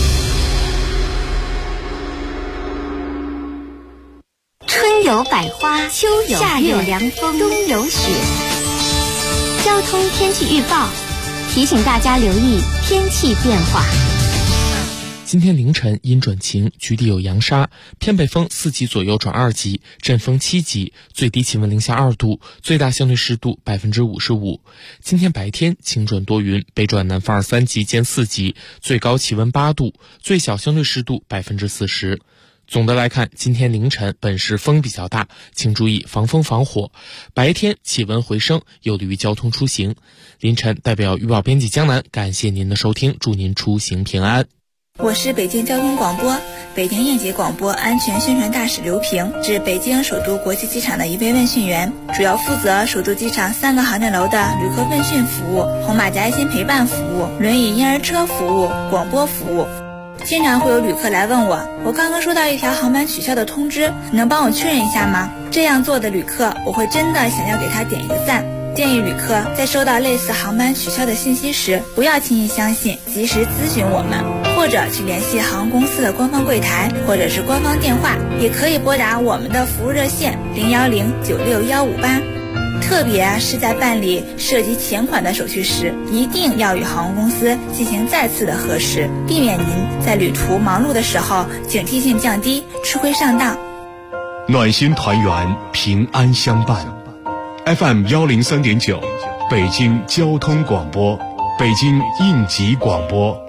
春有百花，秋有夏有凉风，冬有雪。交通天气预报提醒大家留意天气变化。 今天凌晨阴转晴，局地有扬沙，偏北风4级左右转2级，阵风7级，最低气温零下2度，最大相对湿度55%。今天白天晴转多云，北转南风2、3级见4级，最高气温8度，最小相对湿度40%。 总的来看，今天凌晨本市风比较大，请注意防风防火。白天气温回升，有利于交通出行。凌晨代表预报编辑江南，感谢您的收听，祝您出行平安。 我是北京交通广播北京应急广播安全宣传大使刘平，至北京首都国际机场的一位问讯员，主要负责首都机场3个航站楼的旅客问讯服务、红马甲爱心陪伴服务、轮椅婴儿车服务、广播服务。经常会有旅客来问我刚刚收到一条航班取消的通知，你能帮我确认一下吗？这样做的旅客，我会真的想要给他点一个赞。建议旅客在收到类似航班取消的信息时，不要轻易相信，及时咨询我们，或者去联系航空公司的官方柜台或者是官方电话，也可以拨打我们的服务热线010-96158。特别是在办理涉及钱款的手续时，一定要与航空公司进行再次的核实，避免您在旅途忙碌的时候警惕性降低，吃亏上当。 暖心团圆，平安相伴。FM 103.9，北京交通广播，北京应急广播。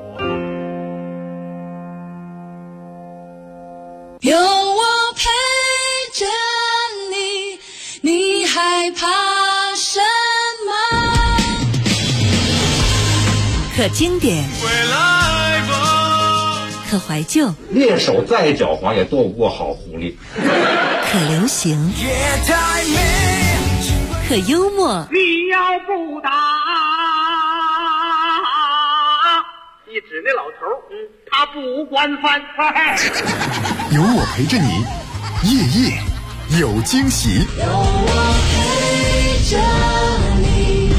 有我陪着你，你害怕什么？ 可经典，可怀旧， 猎手再狡猾也斗不过好狐狸。 可流行，可幽默。 你要不打，一指那老头，他不管饭菜。 有我陪着你，夜夜有惊喜。 有我陪着你。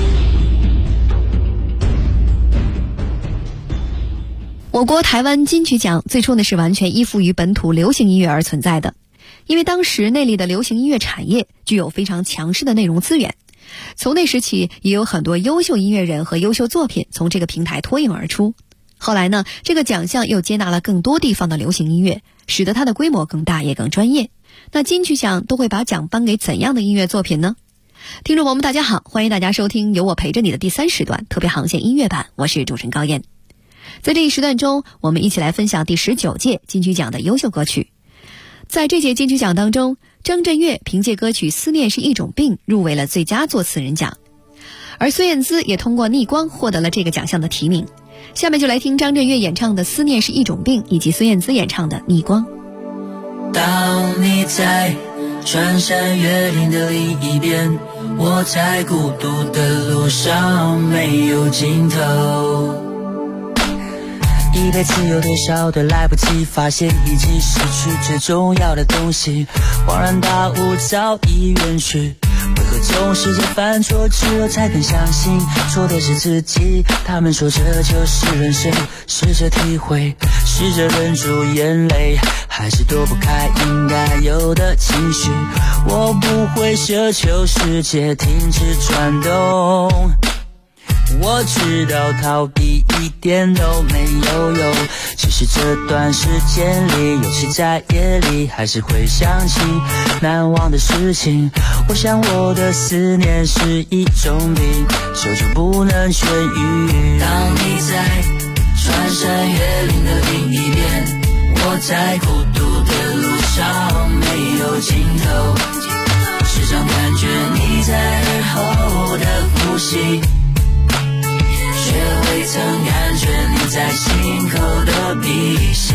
我国台湾金曲奖最初呢是完全依附于本土流行音乐而存在的，因为当时内地的流行音乐产业具有非常强势的内容资源，从那时起也有很多优秀音乐人和优秀作品从这个平台脱颖而出。后来呢，这个奖项又接纳了更多地方的流行音乐，使得它的规模更大也更专业。那金曲奖都会把奖颁给怎样的音乐作品呢？听众朋友们大家好，欢迎大家收听有我陪着你的第3时段特别航线音乐版，我是主持人高燕。在这一时段中，我们一起来分享第19届金曲奖的优秀歌曲。在这届金曲奖当中，张震岳凭借歌曲《思念是一种病》入围了最佳作词人奖，而孙燕姿也通过《逆光》获得了这个奖项的提名。下面就来听张震岳演唱的《思念是一种病》，以及孙燕姿演唱的《逆光》。 当你在穿山越岭的另一边，我在孤独的路上没有尽头。一辈子有多少的来不及发现，已经失去最重要的东西，恍然大悟早已远去。为何总是在犯错之后才更相信错的是自己？他们说这就是人生，试着体会，试着忍住眼泪，还是躲不开应该有的情绪。我不会奢求世界停止转动，我知道逃避一点都没有用，只是这段时间里，尤其在夜里，还是会想起难忘的事情。我想我的思念是一种病，久久不能痊愈。当你在穿山越岭的另一边，我在孤独的路上没有尽头，时常感觉你在耳后的呼吸，却未曾感觉你在心口的鼻息。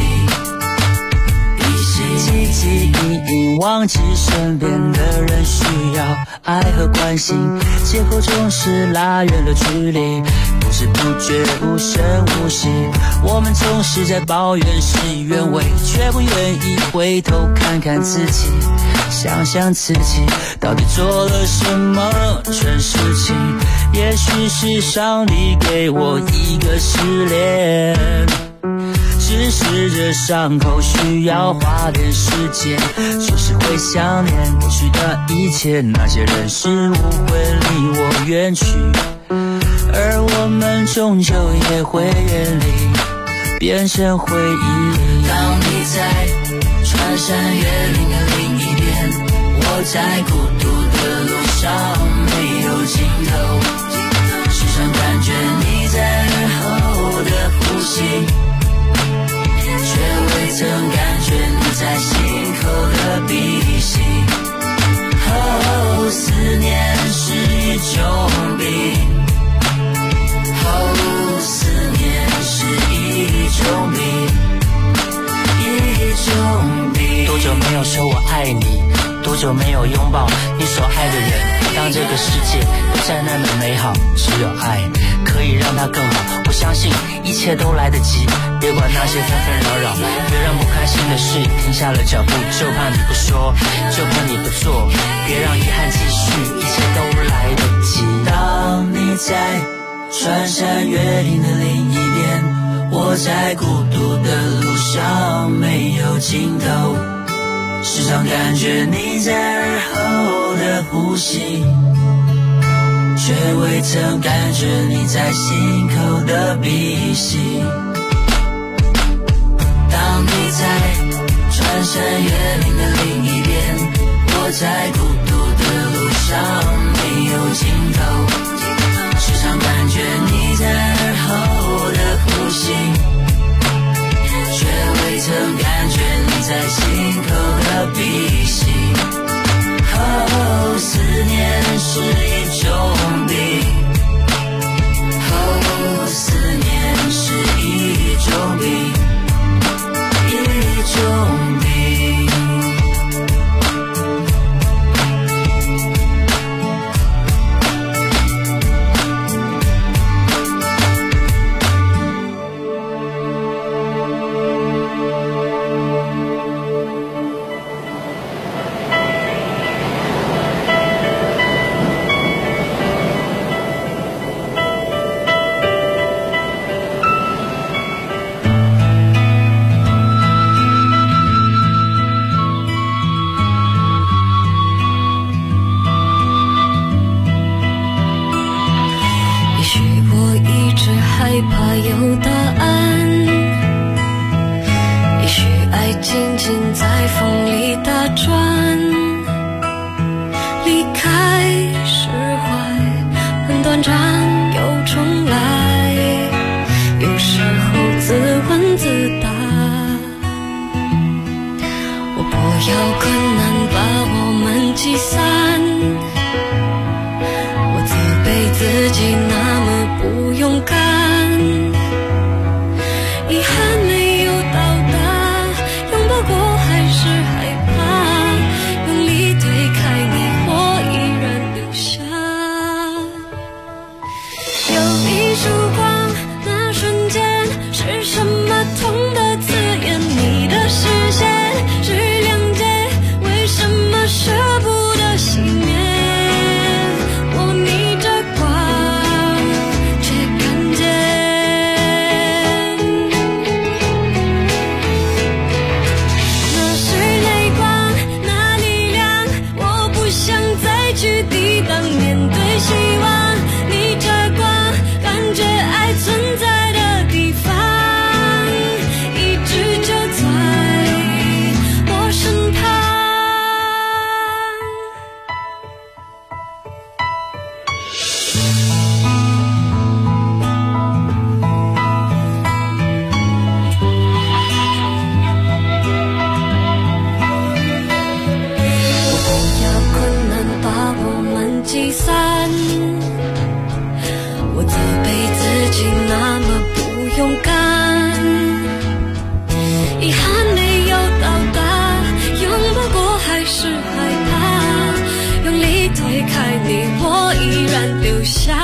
汲汲营营忘记身边的人需要爱和关心，借口总是拉远了距离，不知不觉无声无息。我们总是在抱怨事与愿违，却不愿意回头看看自己，想想自己到底做了什么蠢事情。也许是上帝给我一个失恋，只是这伤口需要花点时间，就是会想念过去的一切，那些人事物会离我远去，而我们终究也会远离，变成回忆。当你在穿山越岭的另一边，我在孤独的路上没有尽头，时常感觉你在耳后的呼吸，却未曾感觉你在心说我爱你，多久没有拥抱你所爱的人？当这个世界再那么美好，只有爱可以让它更好。我相信一切都来得及，别管那些纷纷扰扰，别让不开心的事停下了脚步，就怕你不说，就怕你不做，别让遗憾继续，一切都来得及。当你在穿山越岭的另一边，我在孤独的路上没有尽头，时常感觉你在耳后的呼吸，却未曾感觉你在心口的鼻息。当你在穿山越岭的另一边，我在孤独的路上没有尽头，时常感觉你在耳后的呼吸，却未曾感觉你在心口的鼻息。哦，思念是一种病，哦，思念是一种病，一种病。 害怕有答案，也许爱静静在风里打转，离开释怀很短暂又重来，有时候自问自答，我不要困难把我们击散，我责备自己那么不勇敢，遗憾没有到达，拥抱过还是害怕，用力推开你我依然留下。有一束光，那瞬间是什么痛的字眼？你的视线是谅解，为什么舍不得熄灭？我逆着光却看见那是泪光，那力量，我不想再去抵挡，面对希望逆着光，感觉爱存在的地方一直就在我身旁。我不要困难把我们击散，我责备自己那么不勇敢，遗憾没有到达，拥抱过还是害怕，用力推开你我依然留下。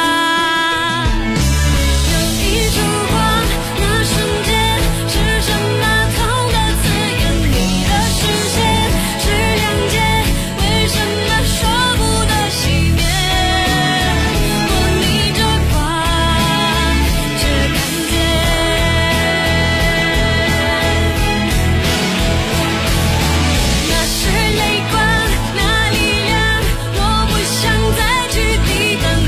有一束光，那瞬间是什么痛的字眼？你的视线是谅解，为什么说不得熄灭？我逆着光却看见那是泪光，那力量，我不想再去抵挡，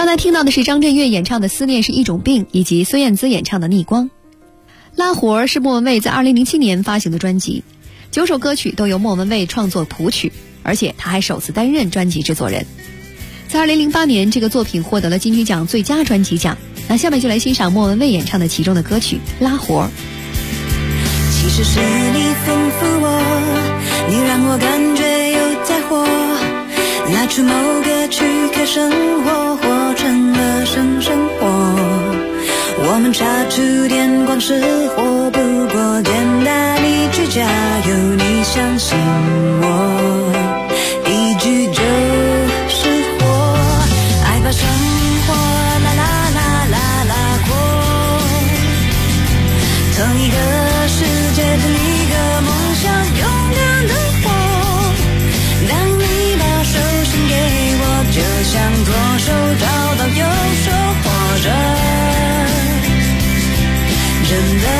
才听到的是张震岳演唱的《思念是一种病》，以及孙燕姿演唱的《逆光》。拉活儿是莫文蔚在2007年发行的专辑，9首歌曲都由莫文蔚创作谱曲，而且他还首次担任专辑制作人。在2008年，这个作品获得了金曲奖最佳专辑奖。那下面就来欣赏莫文蔚演唱的其中的歌曲《拉活儿》。 其实是你丰富我，你让我感觉有在活，拿出某个躯壳生活，活成了生活。我们擦出点光是活，不过简单一句加油，你相信我，一句就是活，爱把生活啦啦啦啦啦过，同一个世界同一个梦想，勇敢的活。当你把手伸给我，就像左手找到右手，活着真的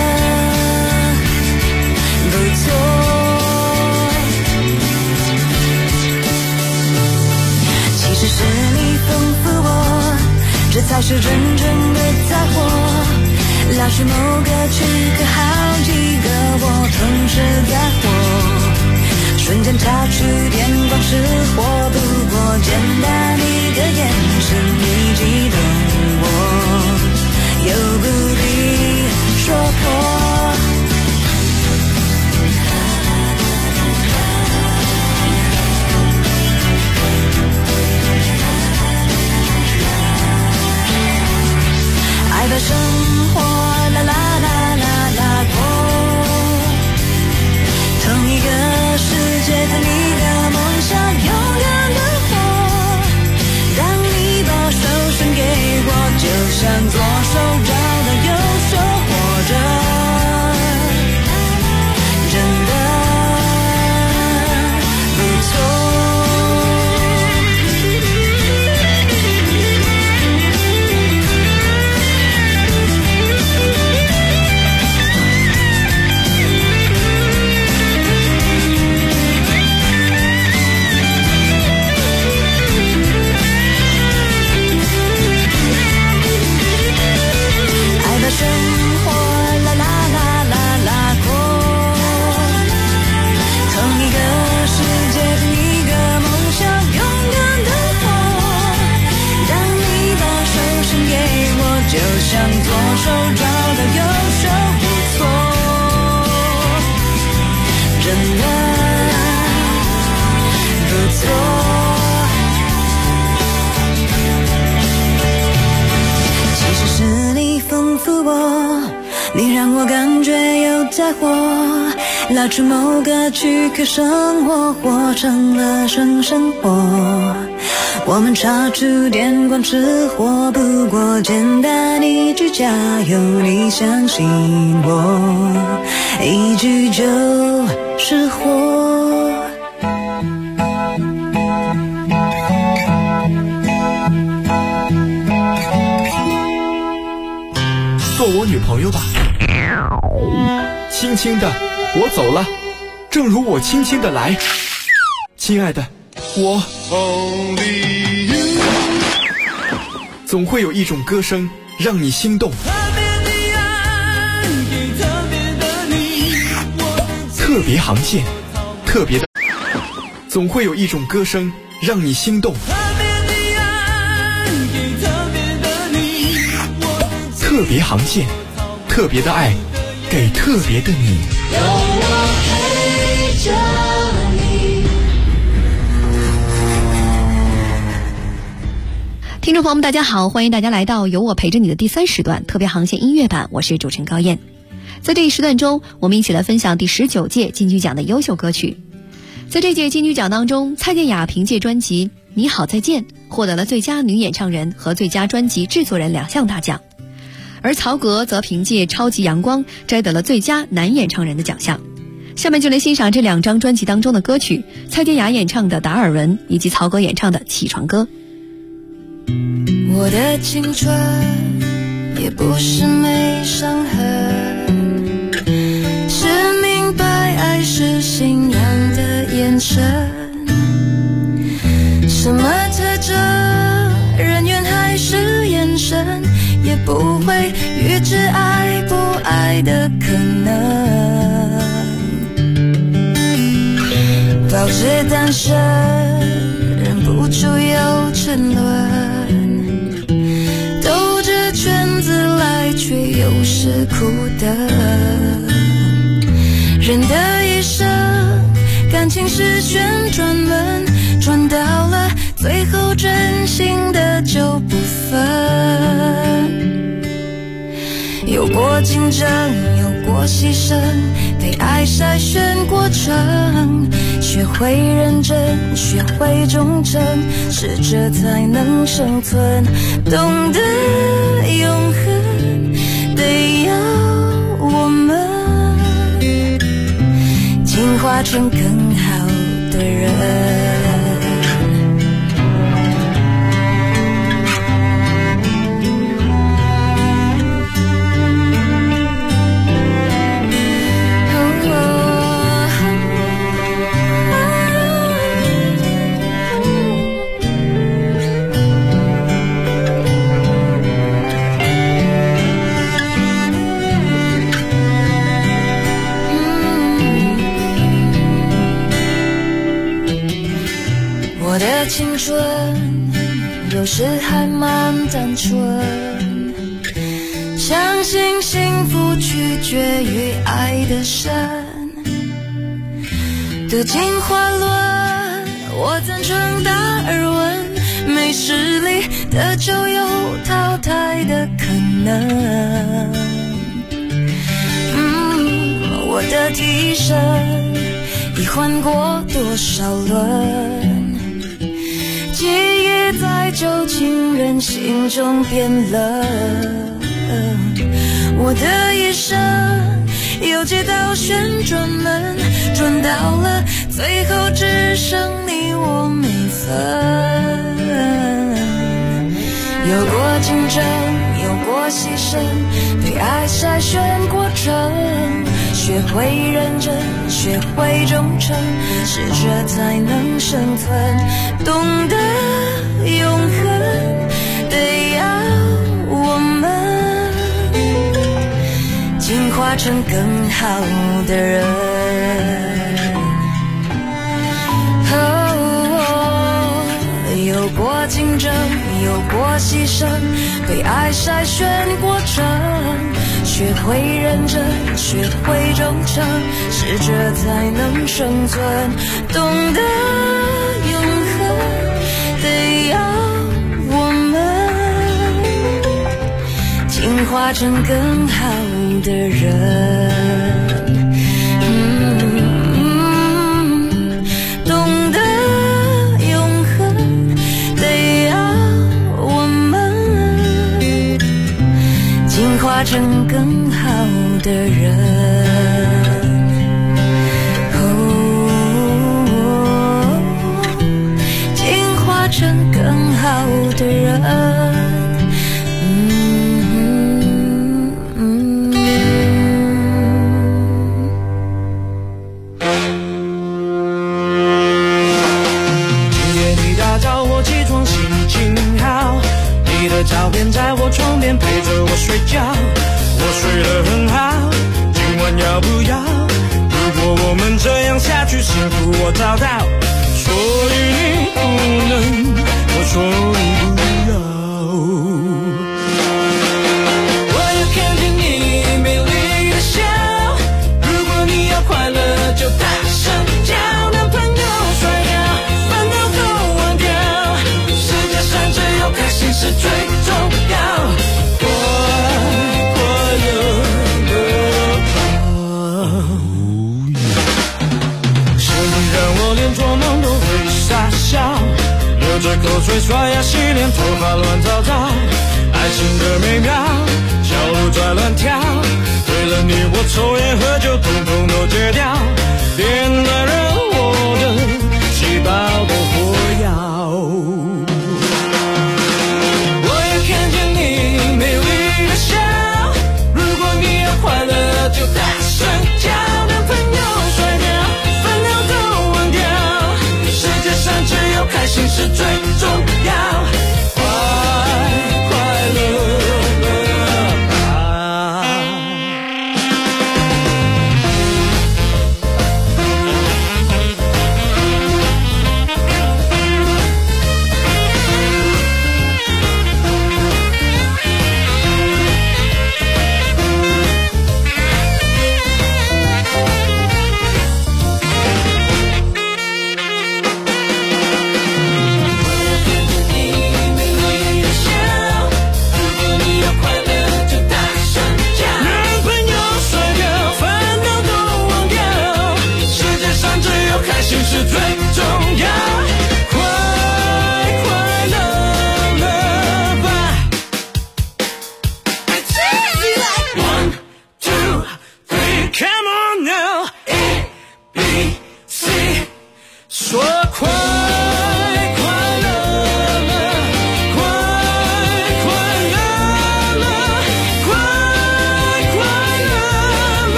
不错。其实是你丰富我，这才是真正的在活。老是某个躯壳，好几个我同时在活，瞬间擦出电光石火，不过简单一个眼神，你激动我，有不必说破。爱的生活啦啦啦啦啦过，同一个世界同一个梦想，勇敢的活。当你把手伸给我，就像左手找到右手，活着真的不错。生活啦啦啦啦啦过，同一个世界同一个梦想，勇敢的活。当你把手伸给我，就像左手找到右手，不错，真的不错。其实是你丰富我，你让我感觉有在活，拉出某个躯壳生活，活成了生活。我们擦出电光石火，不过简单一句加油，你相信我，一句就是活。 做我女朋友吧，轻轻的我走了，正如我轻轻的来。亲爱的，我总会有一种歌声让你心动，特别航线，特别的，总会有一种歌声让你心动，特别航线，特别的爱，给特别的你。有我陪着你。 听众朋友们大家好，欢迎大家来到有我陪着你的第3时段特别航线音乐版，我是主持人高燕。在这一时段中，我们一起来分享第19届金曲奖的优秀歌曲。在这届金曲奖当中，蔡健雅凭借专辑《你好再见》获得了最佳女演唱人和最佳专辑制作人2项大奖，而曹格则凭借《超级阳光》摘得了最佳男演唱人的奖项。下面就来欣赏这2张专辑当中的歌曲，蔡健雅演唱的《达尔文》以及曹格演唱的《起床歌》。 我的青春也不是没伤痕，是明白爱是信仰的眼神，什么特征人缘还是不会预知爱不爱的可能。保持单身，忍不住有沉沦，兜着圈子来，却又是苦的。人的一生，感情是旋转门，转到了最后，真心的就不分。有过竞争，有过牺牲，被爱筛选过程，学会认真，学会忠诚，适者才能生存。懂得永恒，得要我们进化成更好的人。我的青春有时还蛮单纯，相信幸福取决于爱的深。读进花论，我赞成达尔文，没实力的就有淘汰的可能。我的替身已换过多少轮，记忆在旧情人心中变冷。我的一生有几道旋转门，转到了最后只剩你我没分。有过竞争，有过牺牲，被爱筛选过程，学会认真，学会忠诚，适者才能生存。懂得永恒，得要我们进化成更好的人。有过竞争，有过牺牲，被爱筛选过程，学会认真，学会忠诚，适者才能生存。懂得永恒，得要我们进化成更好的人。懂得永恒，得要我们进化成更好的人。进化成更好的人。 照片在我床边陪着我睡觉，我睡得很好，今晚要不要？如果我们这样下去，幸福我找到，所以你不能，我说你不要。我要看见你美丽的笑，如果你要快乐就大声叫，男朋友甩掉，烦恼都忘掉，世界上只有开心是最重要，快乐的跑。是你让我连做梦都会傻笑，流着口水刷牙洗脸，头发乱糟糟，爱情的美妙，小鹿在乱跳。为了你我抽烟喝酒统统都戒掉，连男人我的细胞都火药。快乐就大声叫，男朋友甩掉，烦恼都忘掉，世界上只有开心是最重要，快乐的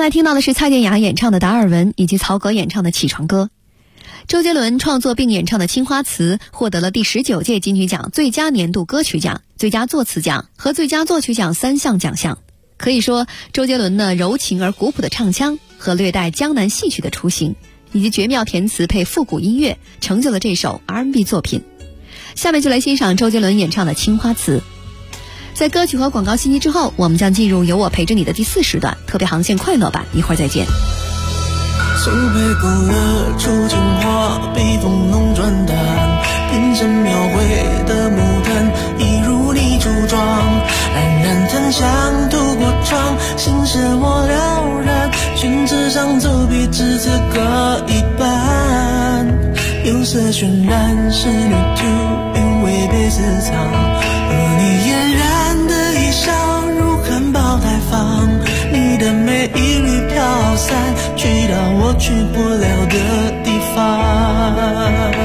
来听到的是蔡健雅演唱的《达尔文》，以及曹格演唱的《起床歌》。周杰伦创作并演唱的《青花瓷》获得了第19届金曲奖最佳年度歌曲奖、最佳作词奖和最佳作曲奖3项奖项。可以说，周杰伦呢柔情而古朴的唱腔和略带江南戏曲的雏形，以及绝妙填词配复古音乐，成就了这首 R&B 作品。下面就来欣赏周杰伦演唱的《青花瓷》。在歌曲和广告信息之后，我们将进入有我陪着你的第4时段特别航线快乐版，一会儿再见。 苏北勾勒出情话，被风弄转淡，变成描绘的牡丹，一如你梳妆，冉冉檀香渡过窗，心事我了然，宣纸上走笔只字各一半，釉色渲染仕女图，韵味被私藏，而你嫣然的衣裳如含苞待放，你的美一缕飘散，去到我去不了的地方。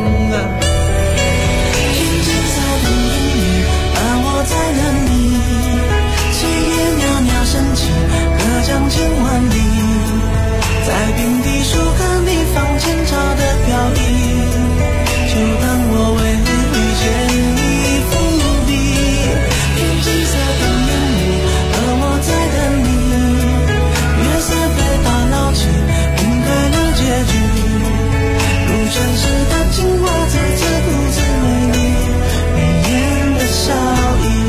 天青色的烟雨，而我在等你，炊烟袅袅升起，隔江千万里，在平地树根里放前朝的飘逸，就当我为遇见你伏笔。天青色的烟雨，而我在等你，月色被打捞起，晕开了结局，如传世的情话再次独自美丽，眉眼的笑意。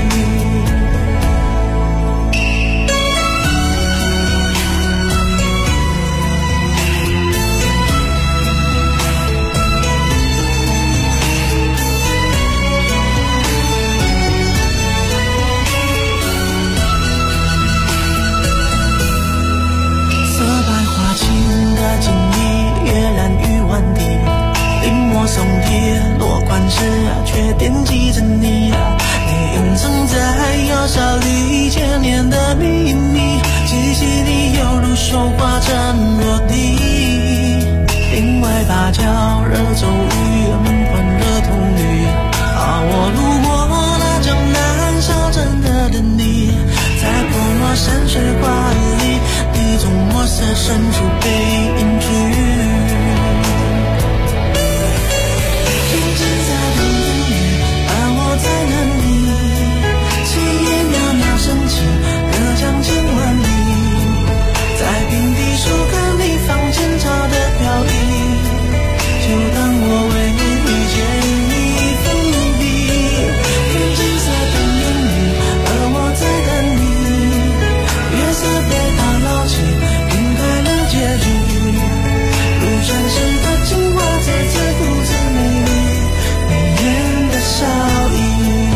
松铁落款时却惦记着你，你隐藏在窑烧里千年的秘密，气息里犹如绣花针落地，另外芭蕉惹骤雨，门环惹铜绿，我路过那江南小镇的等你，在泼墨山水画里，你从墨色深处被隐去。在等你，炊烟袅袅升起，隔江千万里，在平地树根里放前朝的飘逸，就当我为遇见你伏笔。天青色的烟雨，而我在等你，月色被打捞起，晕开了结局，如传世的情话再次独自美丽，眉眼的笑意。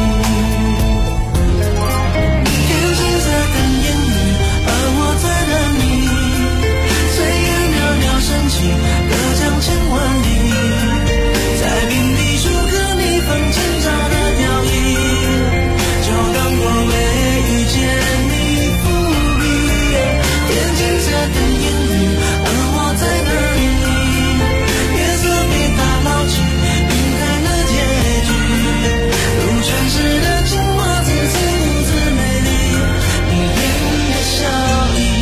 隔江千万里，在平地树根里放前朝的飘逸，就当我为遇见你伏笔。天青色的烟雨，而我在等你，月色被打捞起，晕开了结局，如传世的情话再次独自美丽，眉眼的笑意。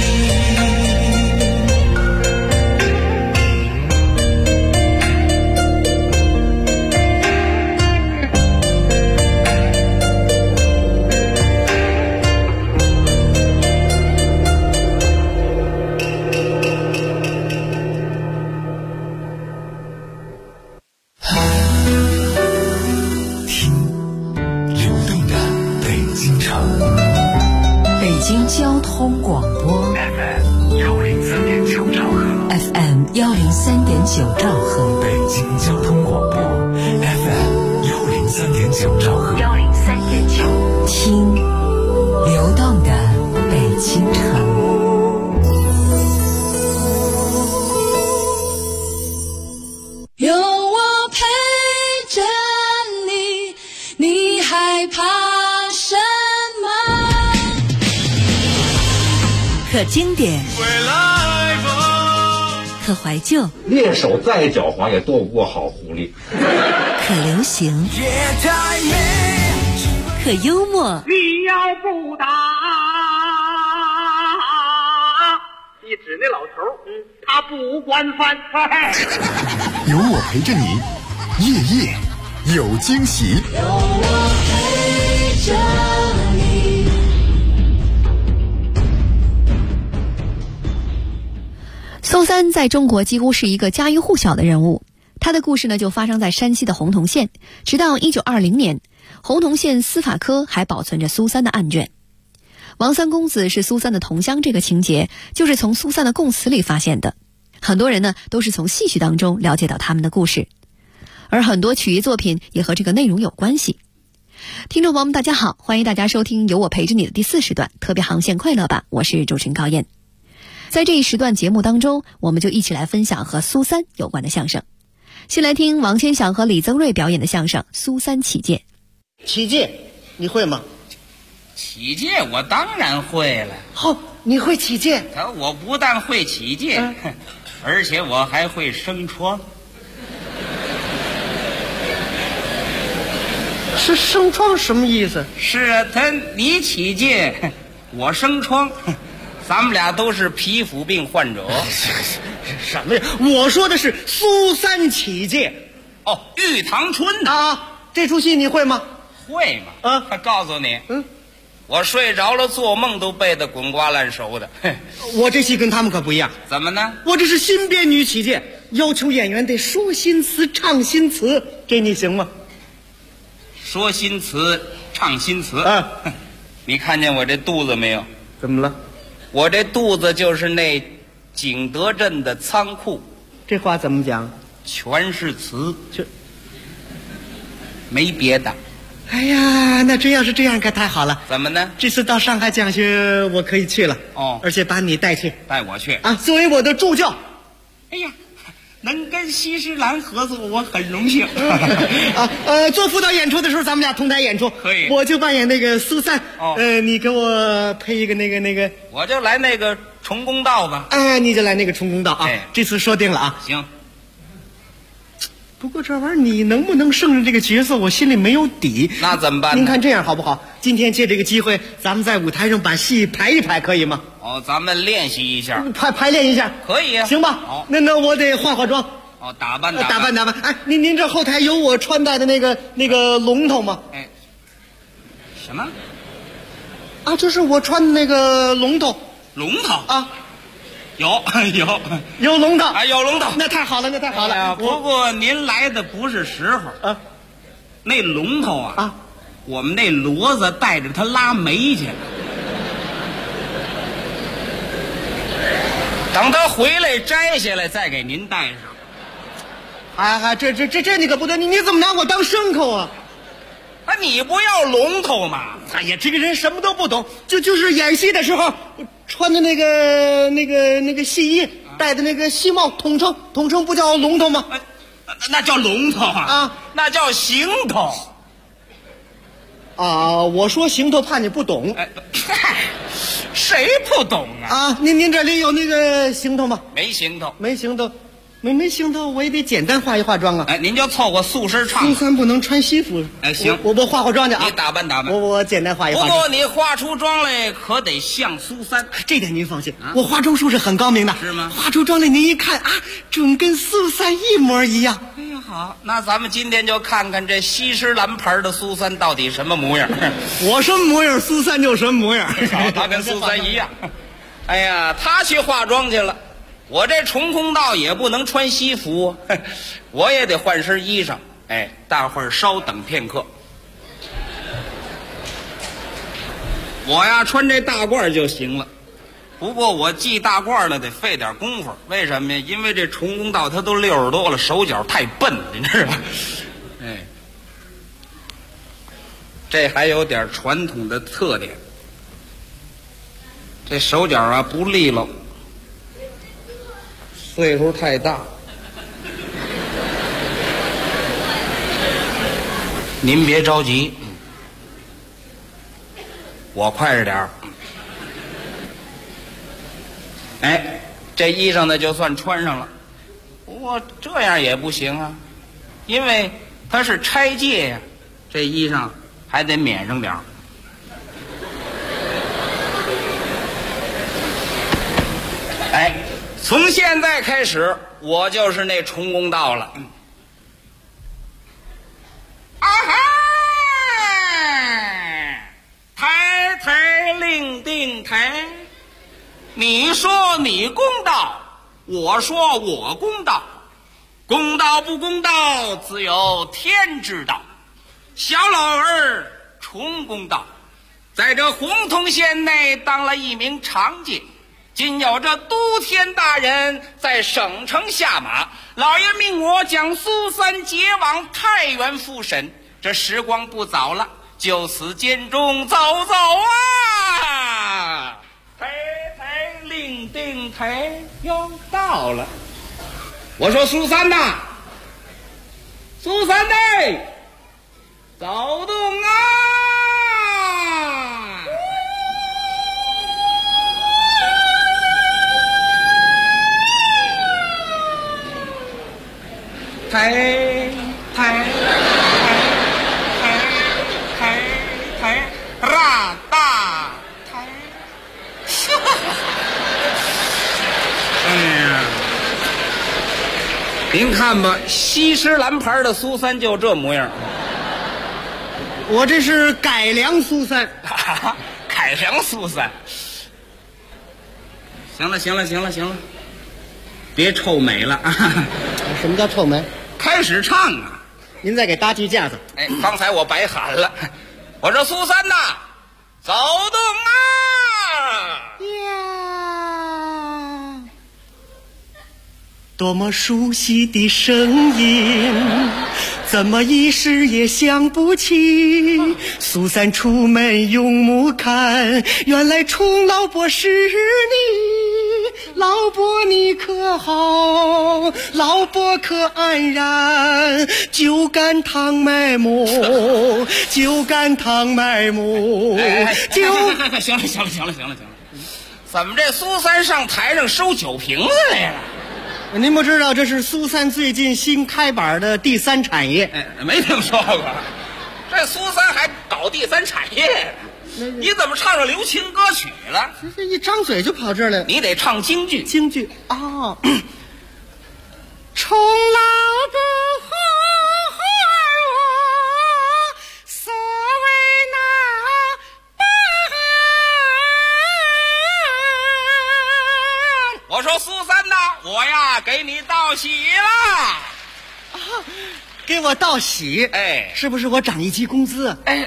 交通广播 FM 103.9兆赫 FM 103.9兆赫， 北京交通广播 FM 103.9兆赫 103.9， 听流动的北京城。 有我陪着你，你害怕什么？ 可经典，可怀旧， 猎手再狡猾也斗不过好狐狸。 可流行，可幽默。 你要不打， 那老头他不惯犯。 有我陪着你，夜夜有惊喜。 有我陪着你。 苏三在中国几乎是一个家喻户晓的人物，他的故事呢就发生在山西的洪洞县，直到1920年，洪洞县司法科还保存着苏三的案卷。王三公子是苏三的同乡，这个情节就是从苏三的供词里发现的。很多人呢都是从戏曲当中了解到他们的故事，而很多曲艺作品也和这个内容有关系。听众朋友们大家好，欢迎大家收听有我陪着你的第4时段特别航线快乐吧，我是主持人高燕。在这一时段节目当中，我们就一起来分享和苏三有关的相声。先来听王千祥和李增瑞表演的相声《苏三起解》。 起解你会吗？ 起解我当然会了。 好，你会起解？ 我不但会起解，而且我还会生疮。 是生疮什么意思？ 是啊，你起解，我生疮，咱们俩都是皮肤病患者。 什么呀？我说的是苏三起解。 哦，玉堂春的啊，这出戏你会吗？ 会吗？啊，告诉你，我睡着了做梦都背得滚瓜烂熟的。 我这戏跟他们可不一样。 怎么呢？ 我这是新编女起解，要求演员得说新词唱新词，这你行吗？ 说新词唱新词啊！你看见我这肚子没有？ 怎么了？ 我这肚子就是那景德镇的仓库。 这话怎么讲？ 全是词，就没别的。 哎呀，那真要是这样可太好了。 怎么呢？ 这次到上海讲学我可以去了。 哦， 而且把你带去。 带我去啊，作为我的助教。 哎呀，能跟西施兰合作我很荣幸。 做辅导演出的时候咱们俩同台演出。 可以。 我就扮演那个苏三。你给我配一个那个。 我就来那个重公道吧。 你就来那个重公道啊。这次说定了啊。 行。 不过这玩意儿你能不能胜任这个角色，我心里没有底。 那怎么办呢？ 您看这样好不好？今天借这个机会，咱们在舞台上把戏排一排，可以吗？ 哦，咱们练习一下， 排练一下， 可以啊。 行吧？ 好， 那我得化妆。 哦，打扮。 哎，您这后台有我穿戴的那个龙头吗？ 哎，什么？ 啊，就是我穿的那个龙头。 龙头啊。 有龙头啊，有龙头， 那太好了。 不过您来的不是时候啊。那龙头啊，我们那骡子带着它拉煤去了。等他回来摘下来再给您带上。这你可不对，你怎么拿我当牲口啊？ 你不要龙头吗？ 哎呀，这个人什么都不懂，就是演戏的时候穿的那个戏衣，戴的那个戏帽，统称不叫龙头吗？ 那叫龙头啊，那叫行头。 啊，我说行头怕你不懂。 谁不懂啊？ 您这里有那个行头吗？ 没行头。 没行头，我也得简单化一化妆啊！ 您就凑合素身唱。 苏三不能穿西服。 行， 我化妆去啊！ 你打扮。 我简单化一化妆。 不过你化出妆来可得像苏三， 这点您放心，我化妆术是很高明的。 是吗？ 化出妆来您一看啊，准跟苏三一模一样。 哎呀，好，那咱们今天就看看这西施兰牌的苏三到底什么模样。 我什么模样，苏三就什么模样。 他跟苏三一样。哎呀，他去化妆去了。我这重公道也不能穿西服，我也得换身衣裳。大伙儿稍等片刻。我呀穿这大褂就行了，不过我系大褂呢得费点功夫。为什么呀？因为这重公道它都60多了，手脚太笨，你知道吧？这还有点传统的特点，这手脚啊不利落。岁数太大，您别着急，我快着点儿。这衣裳呢就算穿上了，不过这样也不行啊，因为它是拆借呀，这衣裳还得免上点儿。 从现在开始，我就是那重公道了。啊哈！抬抬令定抬，你说你公道，我说我公道，公道不公道，只有天知道。小老儿重公道，在这洪洞县内当了一名长监。今有这都天大人在省城下马，老爷命我将苏三接往太原复审。这时光不早了，就此监中走走啊！抬抬令定抬，又到了。我说苏三呐，苏三呐，走动啊！抬抬啦大抬，哎呀，您看吧，西施蓝牌的苏三就这模样。 我这是改良苏三， 改良苏三。行了，别臭美了啊！ 什么叫臭美？ 开始唱啊！ 您再给搭句架子。 哎，刚才我白喊了，我说苏三呐，走动啊！呀，多么熟悉的声音，怎么一时也想不起。苏三出门用目看，原来冲老伯是你。老伯你可好？老伯可安然？就干倘埋没，就干倘埋没，就行了，怎么这苏三上台上收酒瓶子来了？ 您不知道这是苏三最近新开板的第三产业？ 没听说过。这苏三还搞第三产业？你怎么唱上流行歌曲了？ 这一张嘴就跑这儿来了。 你得唱京剧。 京剧哦，冲老伯呼唤我，所谓那办。我说苏三呐，我呀给你道喜了。 啊，给我道喜？ 哎， 是不是我涨一级工资啊？ 哎。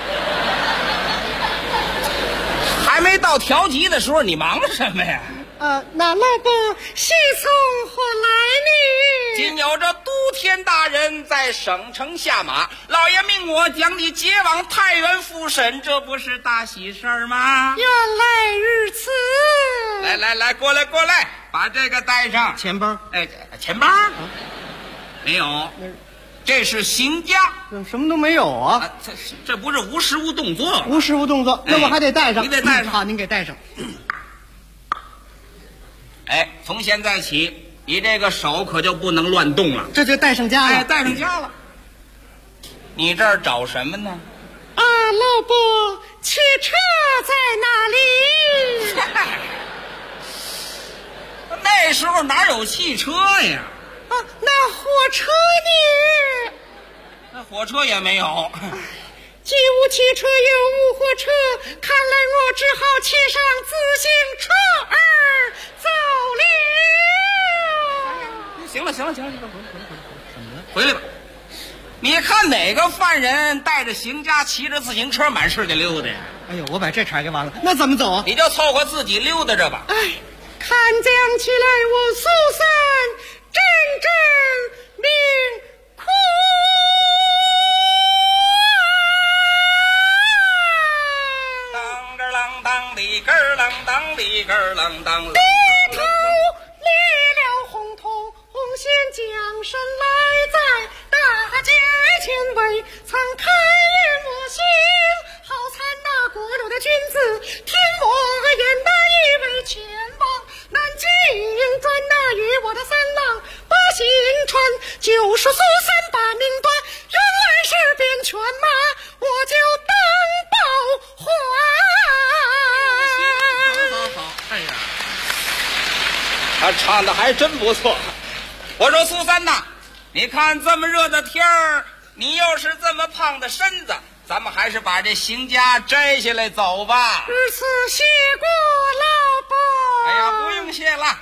还没到调级的时候，你忙什么呀？ 那老伯喜从何来呢？ 今有这都天大人在省城下马，老爷命我将你接往太原复审，这不是大喜事儿吗？ 原来如此。 来，过来，把这个带上。 钱包？ 哎，钱包？没有。这是行家， 什么都没有啊！ 这不是无实物动作？ 无实物动作，那我还得带上。 你得带上。 好，您给带上。 哎，从现在起，你这个手可就不能乱动了。 这就带上家了。 哎，带上家了。你这儿找什么呢？ 啊，老伯，汽车在哪里？ 那时候哪有汽车呀？ 那火车呢？ 那火车也没有。 既无汽车又无火车，看来我只好骑上自行车儿走了。 行了，回来吧。你看哪个犯人带着行家骑着自行车满世界溜达呀？ 哎呦，我把这茬给完了，那怎么走啊？ 你就凑合自己溜达着吧。 哎，看讲起来我苏三真正命苦。 当个啷当里根儿啷当里根儿啷当， 低头裂了红头，红线将身来在大街前未曾开言我心，好惨那过路的君子，听我言那一位前往南京转那与我的三郎把心传，就是苏三把命断，原来是边犬马，我就当报还。 好，哎呀， 他唱的还真不错。我说苏三呐，你看这么热的天儿，你又是这么胖的身子，咱们还是把这行夹摘下来走吧。 如此谢过老伯。 哎呀，不用谢了。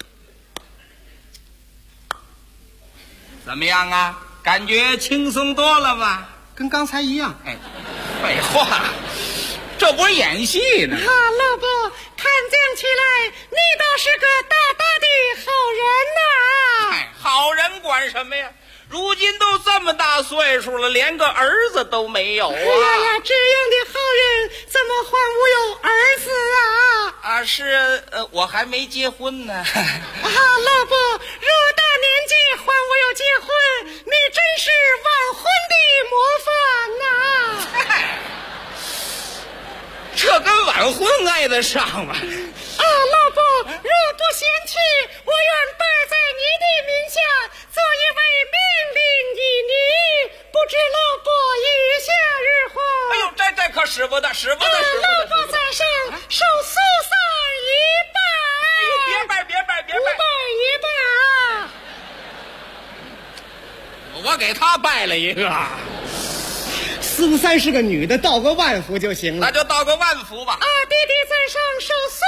怎么样啊？感觉轻松多了吧？ 跟刚才一样。 哎，废话，这不是演戏呢。 老伯，看这样起来，你倒是个大大的好人呐。 哎，好人管什么呀？如今都这么大岁数了，连个儿子都没有啊！ 哎呀，这样的好人怎么还无有儿子啊？ 啊，是我还没结婚呢。 老伯，若大年纪还无有结婚，你真是晚婚的模范呐！ 这跟晚婚挨得上吗？ 老伯，若不嫌弃，我愿拜在你的名下，做一位命令一女，不知老伯意下如何？ 哎呦，这可使不得，使不得！ 老伯在上，受苏三一拜。 哎呦，别拜！ 不拜一拜啊！ 我给他拜了一个。 苏三是个女的，道个万福就行了。 那就道个万福吧。 弟弟在上，受苏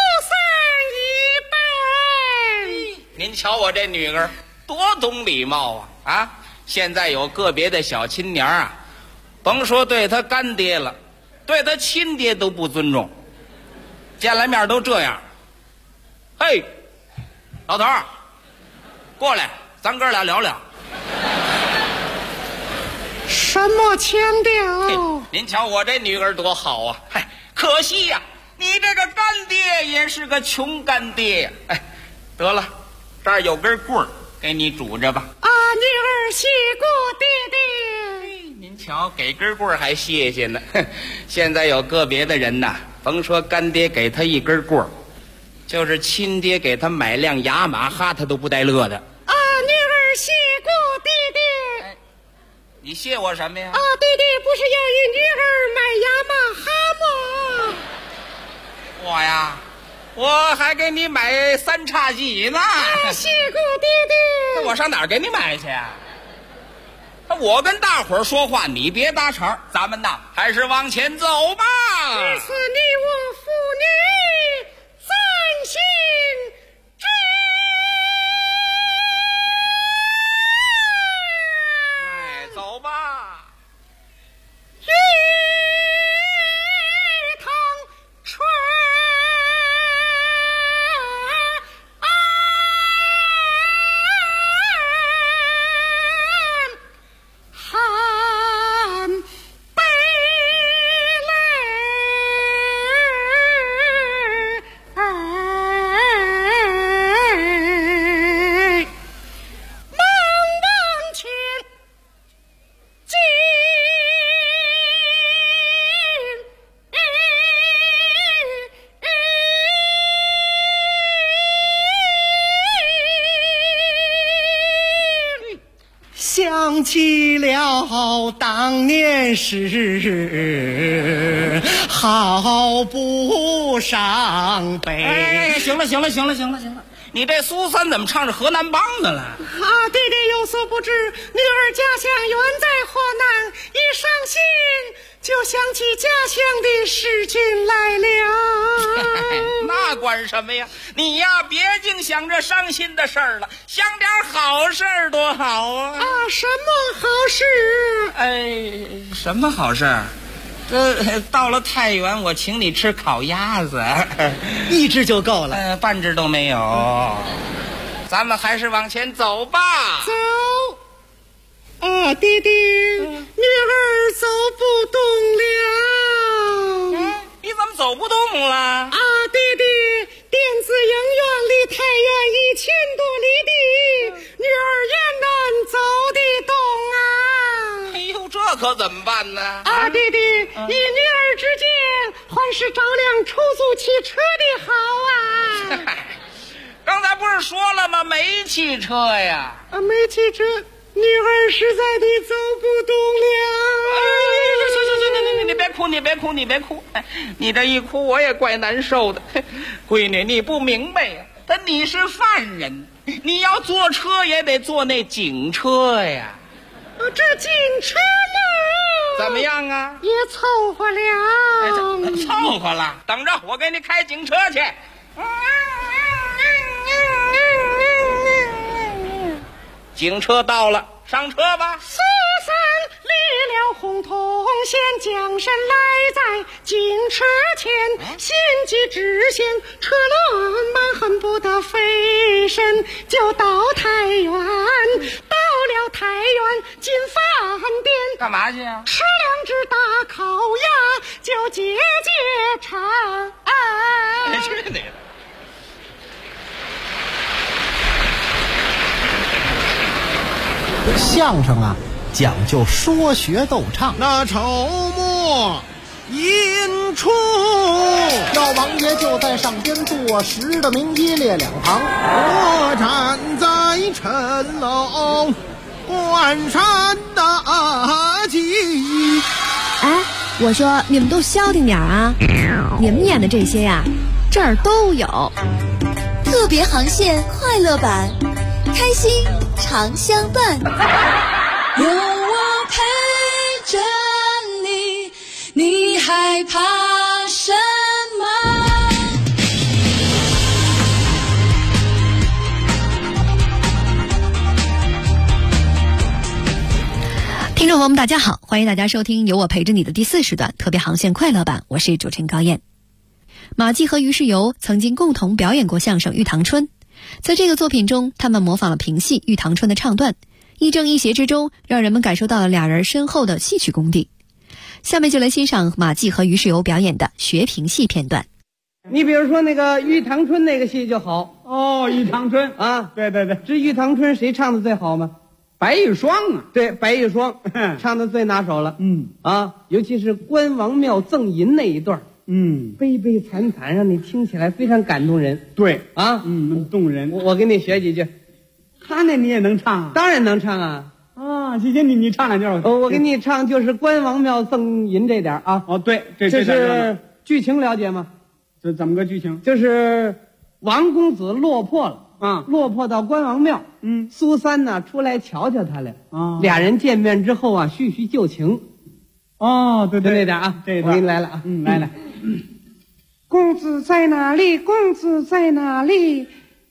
三一拜。 您瞧我这女儿多懂礼貌啊！现在有个别的小亲娘啊，甭说对她干爹了，对她亲爹都不尊重，见了面都这样。嘿，老头儿，过来，咱哥俩聊聊。 什么腔调？ 您瞧我这女儿多好啊！嗨，可惜呀，你这个干爹也是个穷干爹呀！哎，得了，这儿有根棍儿，给你拄着吧。 女儿谢过爹爹。 您瞧，给根棍儿还谢谢呢。现在有个别的人呐，甭说干爹给他一根棍儿，就是亲爹给他买辆雅马哈，他都不带乐的。 女儿谢过爹爹。 你谢我什么呀？ 爹爹不是要与女儿买雅马哈吗？ 我呀，我还给你买三叉戟呢。 谢过爹爹。 我上哪儿给你买去啊？我跟大伙儿说话，你别搭茬，咱们呐还是往前走吧。 这次你我父女暂行之。 走吧。 玉堂春寒北想起了当年事，好不伤悲。 哎，行了，你这苏三怎么唱着河南梆子了？ 弟弟有所不知，女儿家乡远在河南，一伤心就想起家乡的事情来了。 那管什么呀？你呀，别净想着伤心的事儿了，想点好事儿多好啊！ 什么好事？ 什么好事儿？到了太原，我请你吃烤鸭子， 一只就够了， 半只都没有。咱们还是往前走吧。 走。弟弟，女儿走不动了。 你怎么走不动了？ 弟弟，电子影院离太原1000多里地，女儿也难走得动啊。 哎呦，这可怎么办呢？ 弟弟，以女儿之见，还是找辆出租汽车的好啊。 刚才不是说了吗？没汽车呀。 没汽车，女儿实在的走不动了。 行，你别哭，你这一哭我也怪难受的。闺女，你不明白呀， 但你是犯人，你要坐车也得坐那警车呀。 这警车嘛， 怎么样啊？ 也凑合了。 凑合了，等着我给你开警车去。警车到了，上车吧。 苏三立了红铜线，将身来在警车前，心急直线，车轮满恨不得飞身，就到太原。到了太原进饭店， 干嘛去啊？ 吃两只大烤鸭，就解馋。 去你的！ 相声啊，讲究说学逗唱。 那筹末引出， 老王爷就在上边坐，十的名医列两旁。 我站在城楼关山大吉。 哎，我说你们都消停点啊！你们演的这些呀，这儿都有。 特别航线快乐版，开心常相伴，有我陪着你，你害怕什么？ 听众朋友们大家好，欢迎大家收听有我陪着你的第4时段特别航线快乐版，我是主持人高燕。马季和于世友曾经共同表演过相声《玉堂春》，在这个作品中，他们模仿了评戏《玉堂春》的唱段，亦正亦邪之中，让人们感受到了俩人深厚的戏曲功底。下面就来欣赏马季和于世友表演的学评戏片段。 你比如说那个《玉堂春》那个戏就好哦，《玉堂春》 啊， 对对对， 这《玉堂春》谁唱的最好吗？ 白玉霜啊， 对，白玉霜唱的最拿手了。尤其是关王庙赠银那一段，悲悲惨惨，让你听起来非常感动人。 对啊， 动人。 我给你学几句。 他那你也能唱啊？ 当然能唱啊！ 啊，姐姐你唱两句。 我给你唱就是关王庙赠银这点啊。 哦，对，这是剧情了解吗？ 这怎么个剧情？ 就是王公子落魄了。落魄到关王庙，苏三呢出来瞧瞧他来，俩人见面之后啊，叙叙旧情。 哦，对对， 就那点啊， 这我给你来了啊， 来。 公子在哪里？公子在哪里？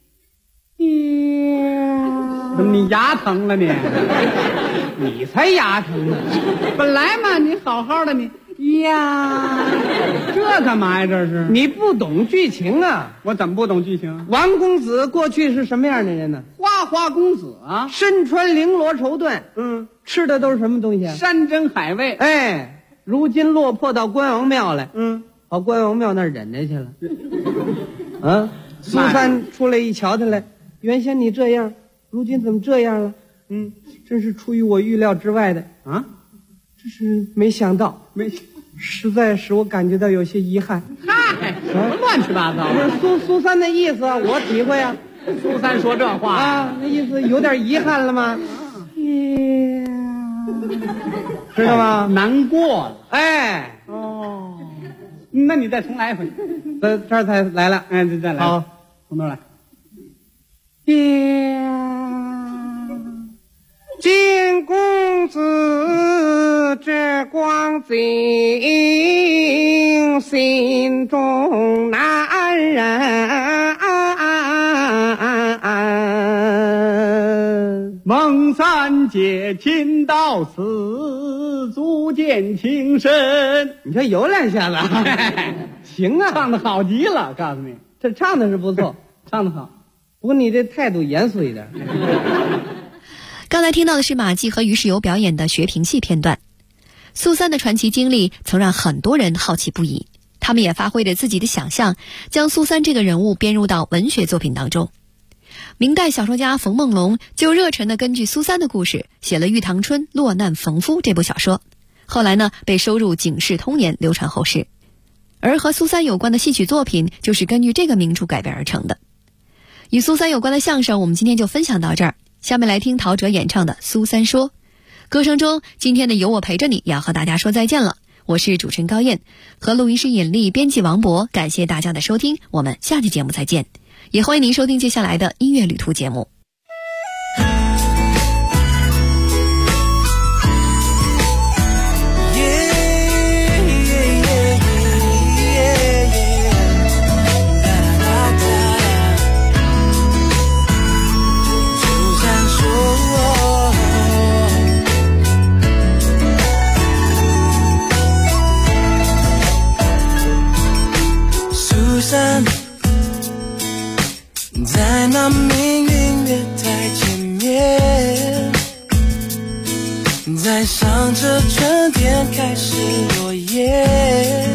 怎么你牙疼了你？ 你才牙疼呢！ 本来嘛，你好好的你呀，这干嘛呀？这是你不懂剧情啊！ 我怎么不懂剧情？ 王公子过去是什么样的人呢？ 花花公子啊， 身穿绫罗绸缎，吃的都是什么东西啊？ 山珍海味。 哎，如今落魄到关王庙来，跑关王庙那儿忍着去了。苏三出来一瞧他来，原先你这样，如今怎么这样了？真是出于我预料之外的啊！真是没想到，实在使我感觉到有些遗憾。 嗨，什么乱七八糟的？ 苏三的意思啊，我体会啊。 苏三说这话啊，那意思有点遗憾了吗？知道吗？ 难过了。 哎， 哦，那你再重来一回。 这儿才来了， 再来。 好， 从头来。 见公子这光景，心中难忍。 孟三姐亲到此，足见情深。 你看有两下子，行啊， 唱的好极了，告诉你， 这唱的是不错， 唱的好。 不过你这态度严肃一点。 刚才听到的是马季和于世友表演的学评戏片段。苏三的传奇经历曾让很多人好奇不已，他们也发挥着自己的想象，将苏三这个人物编入到文学作品当中。明代小说家冯梦龙就热忱地根据苏三的故事写了《玉堂春·落难逢夫》这部小说，后来呢被收入《警世通言》，流传后世。而和苏三有关的戏曲作品就是根据这个名著改编而成的。与苏三有关的相声我们今天就分享到这儿，下面来听陶喆演唱的《苏三说》。歌声中，今天的有我陪着你要和大家说再见了。我是主持人高燕，和录音师尹丽、编辑王博，感谢大家的收听，我们下期节目再见。 也欢迎您收听接下来的音乐旅途节目。 在那命运月台前面，在上着春天开始落叶，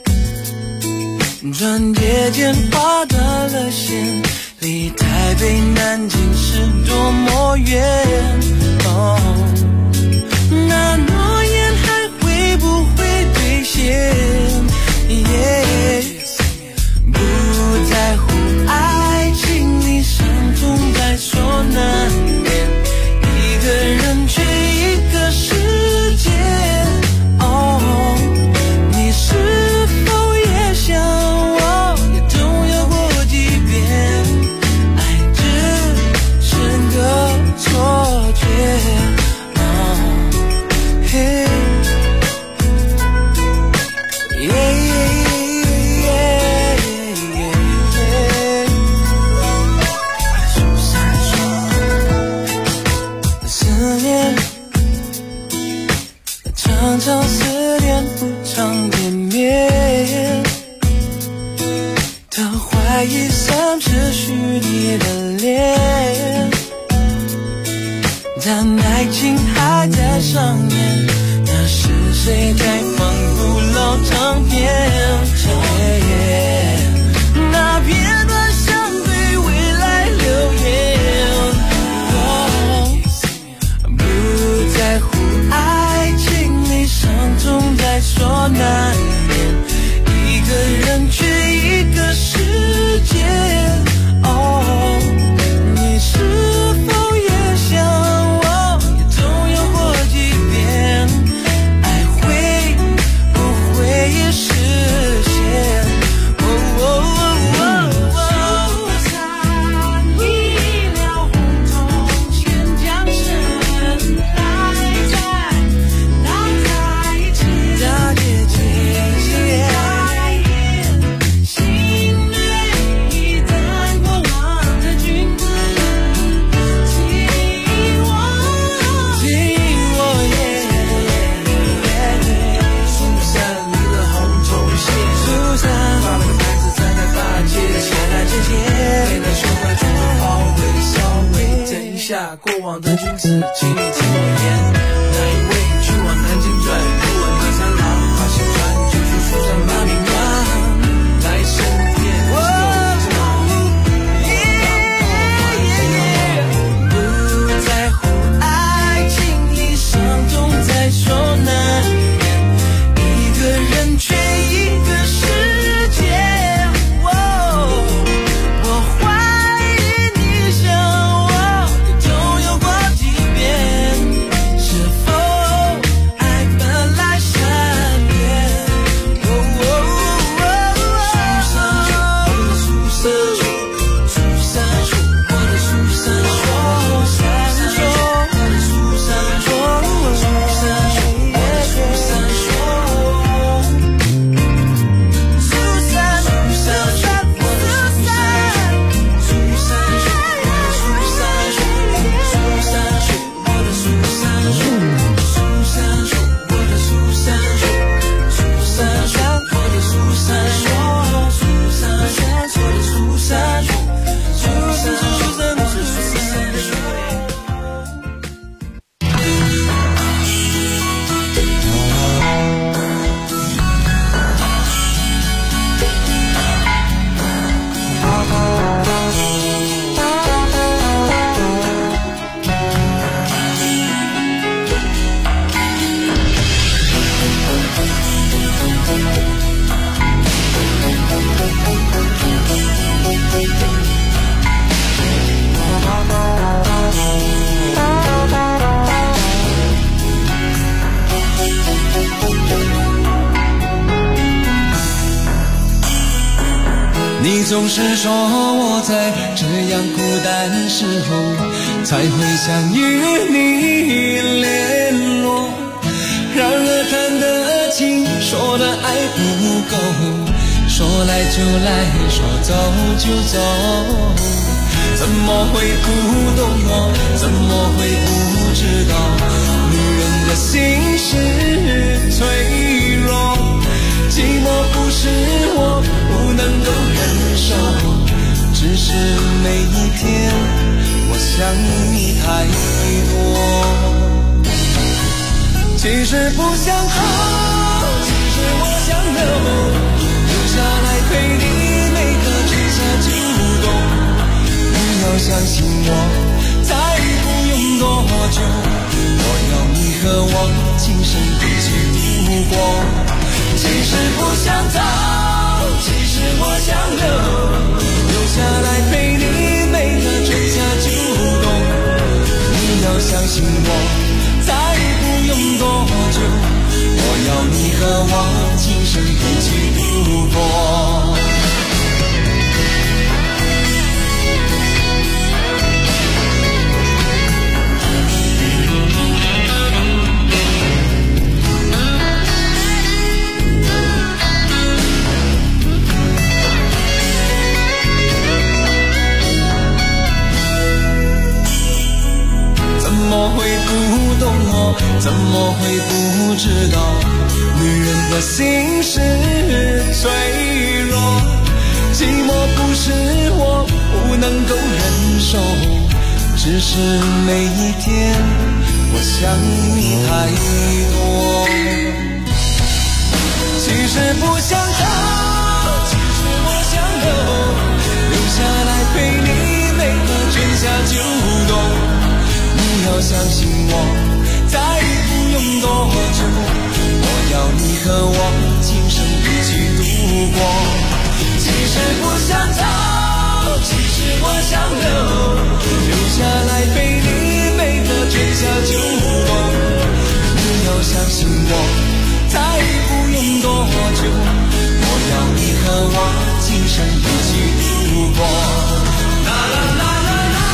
转眼间画断了线，离台北南京是多么远。那诺言还会不会兑现？不在乎爱情里伤痛在所难免，一个人却一个世界。你是否也像我，也动摇过几遍？爱只是个错觉。常常思念不常见面，他怀疑三是虚拟的脸，但爱情还在上演，那是谁在放古老唱片？那片段像对未来留言，不在乎爱情伤痛在所难免，一个人却一个世界。你是否也像我，也动摇过几遍？爱会不会也实现？一了红彤千江神来在大姐姐心内一段过往的君子，听我苏珊离了红头线，苏珊挂了个牌子在那大街前来接见，没能胸怀中的好味稍微等一下，过往的君子请你听我言，哪一位去往南京转，不问马三郎把新传，就说苏珊把命断来身边。不在乎爱情里伤痛在所难免，一个人却一个世界。我怀疑你像我，也动摇过几遍。 总是说我在这样孤单时候才会想与你联络，然而谈的情，说的爱不够，说来就来，说走就走，怎么会不懂我，怎么会不知道女人的心是脆弱，寂寞不是我不能够忍受，只是每一天我想你太多。其实不想走，其实我想留下来陪你每个春夏秋冬。你要相信我，再不用多久，我要你和我今生一起度过。其实不想走，其实我想留下来陪你每个春夏秋冬。你要相信我，再不用多久，我要你和我今生一起度过。怎么会不懂我，怎么会不知道女人的心是脆弱，寂寞不是我不能够忍受，只是每一天我想你太多。其实不想走，其实我想留下来陪你每个春夏秋冬。你要相信我，再不用多久，我要你和我今生一起度过。其实不想走，其实我想留下来陪你每个春夏秋冬。你要相信我，再不用多久，我要你和我今生一起度过。啦啦啦啦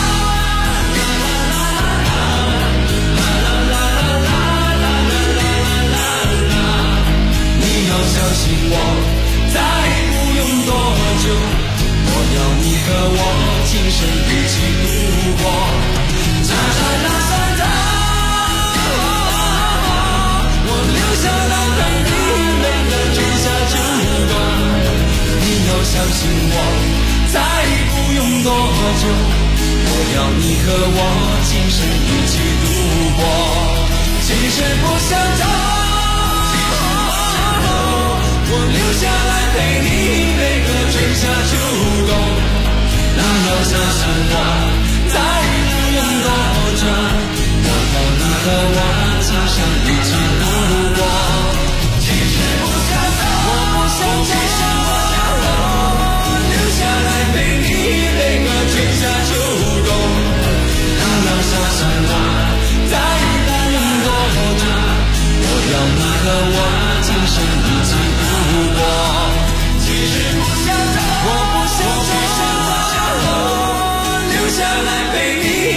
相信我，再不用多久，我要你和我今生一起度过。啦啦啦啦，我留下来陪你每个春夏秋冬。你要相信我，再不用多久，我要你和我今生一起度过。其实不想走，我留下来陪你每个春夏秋冬。你要相信我，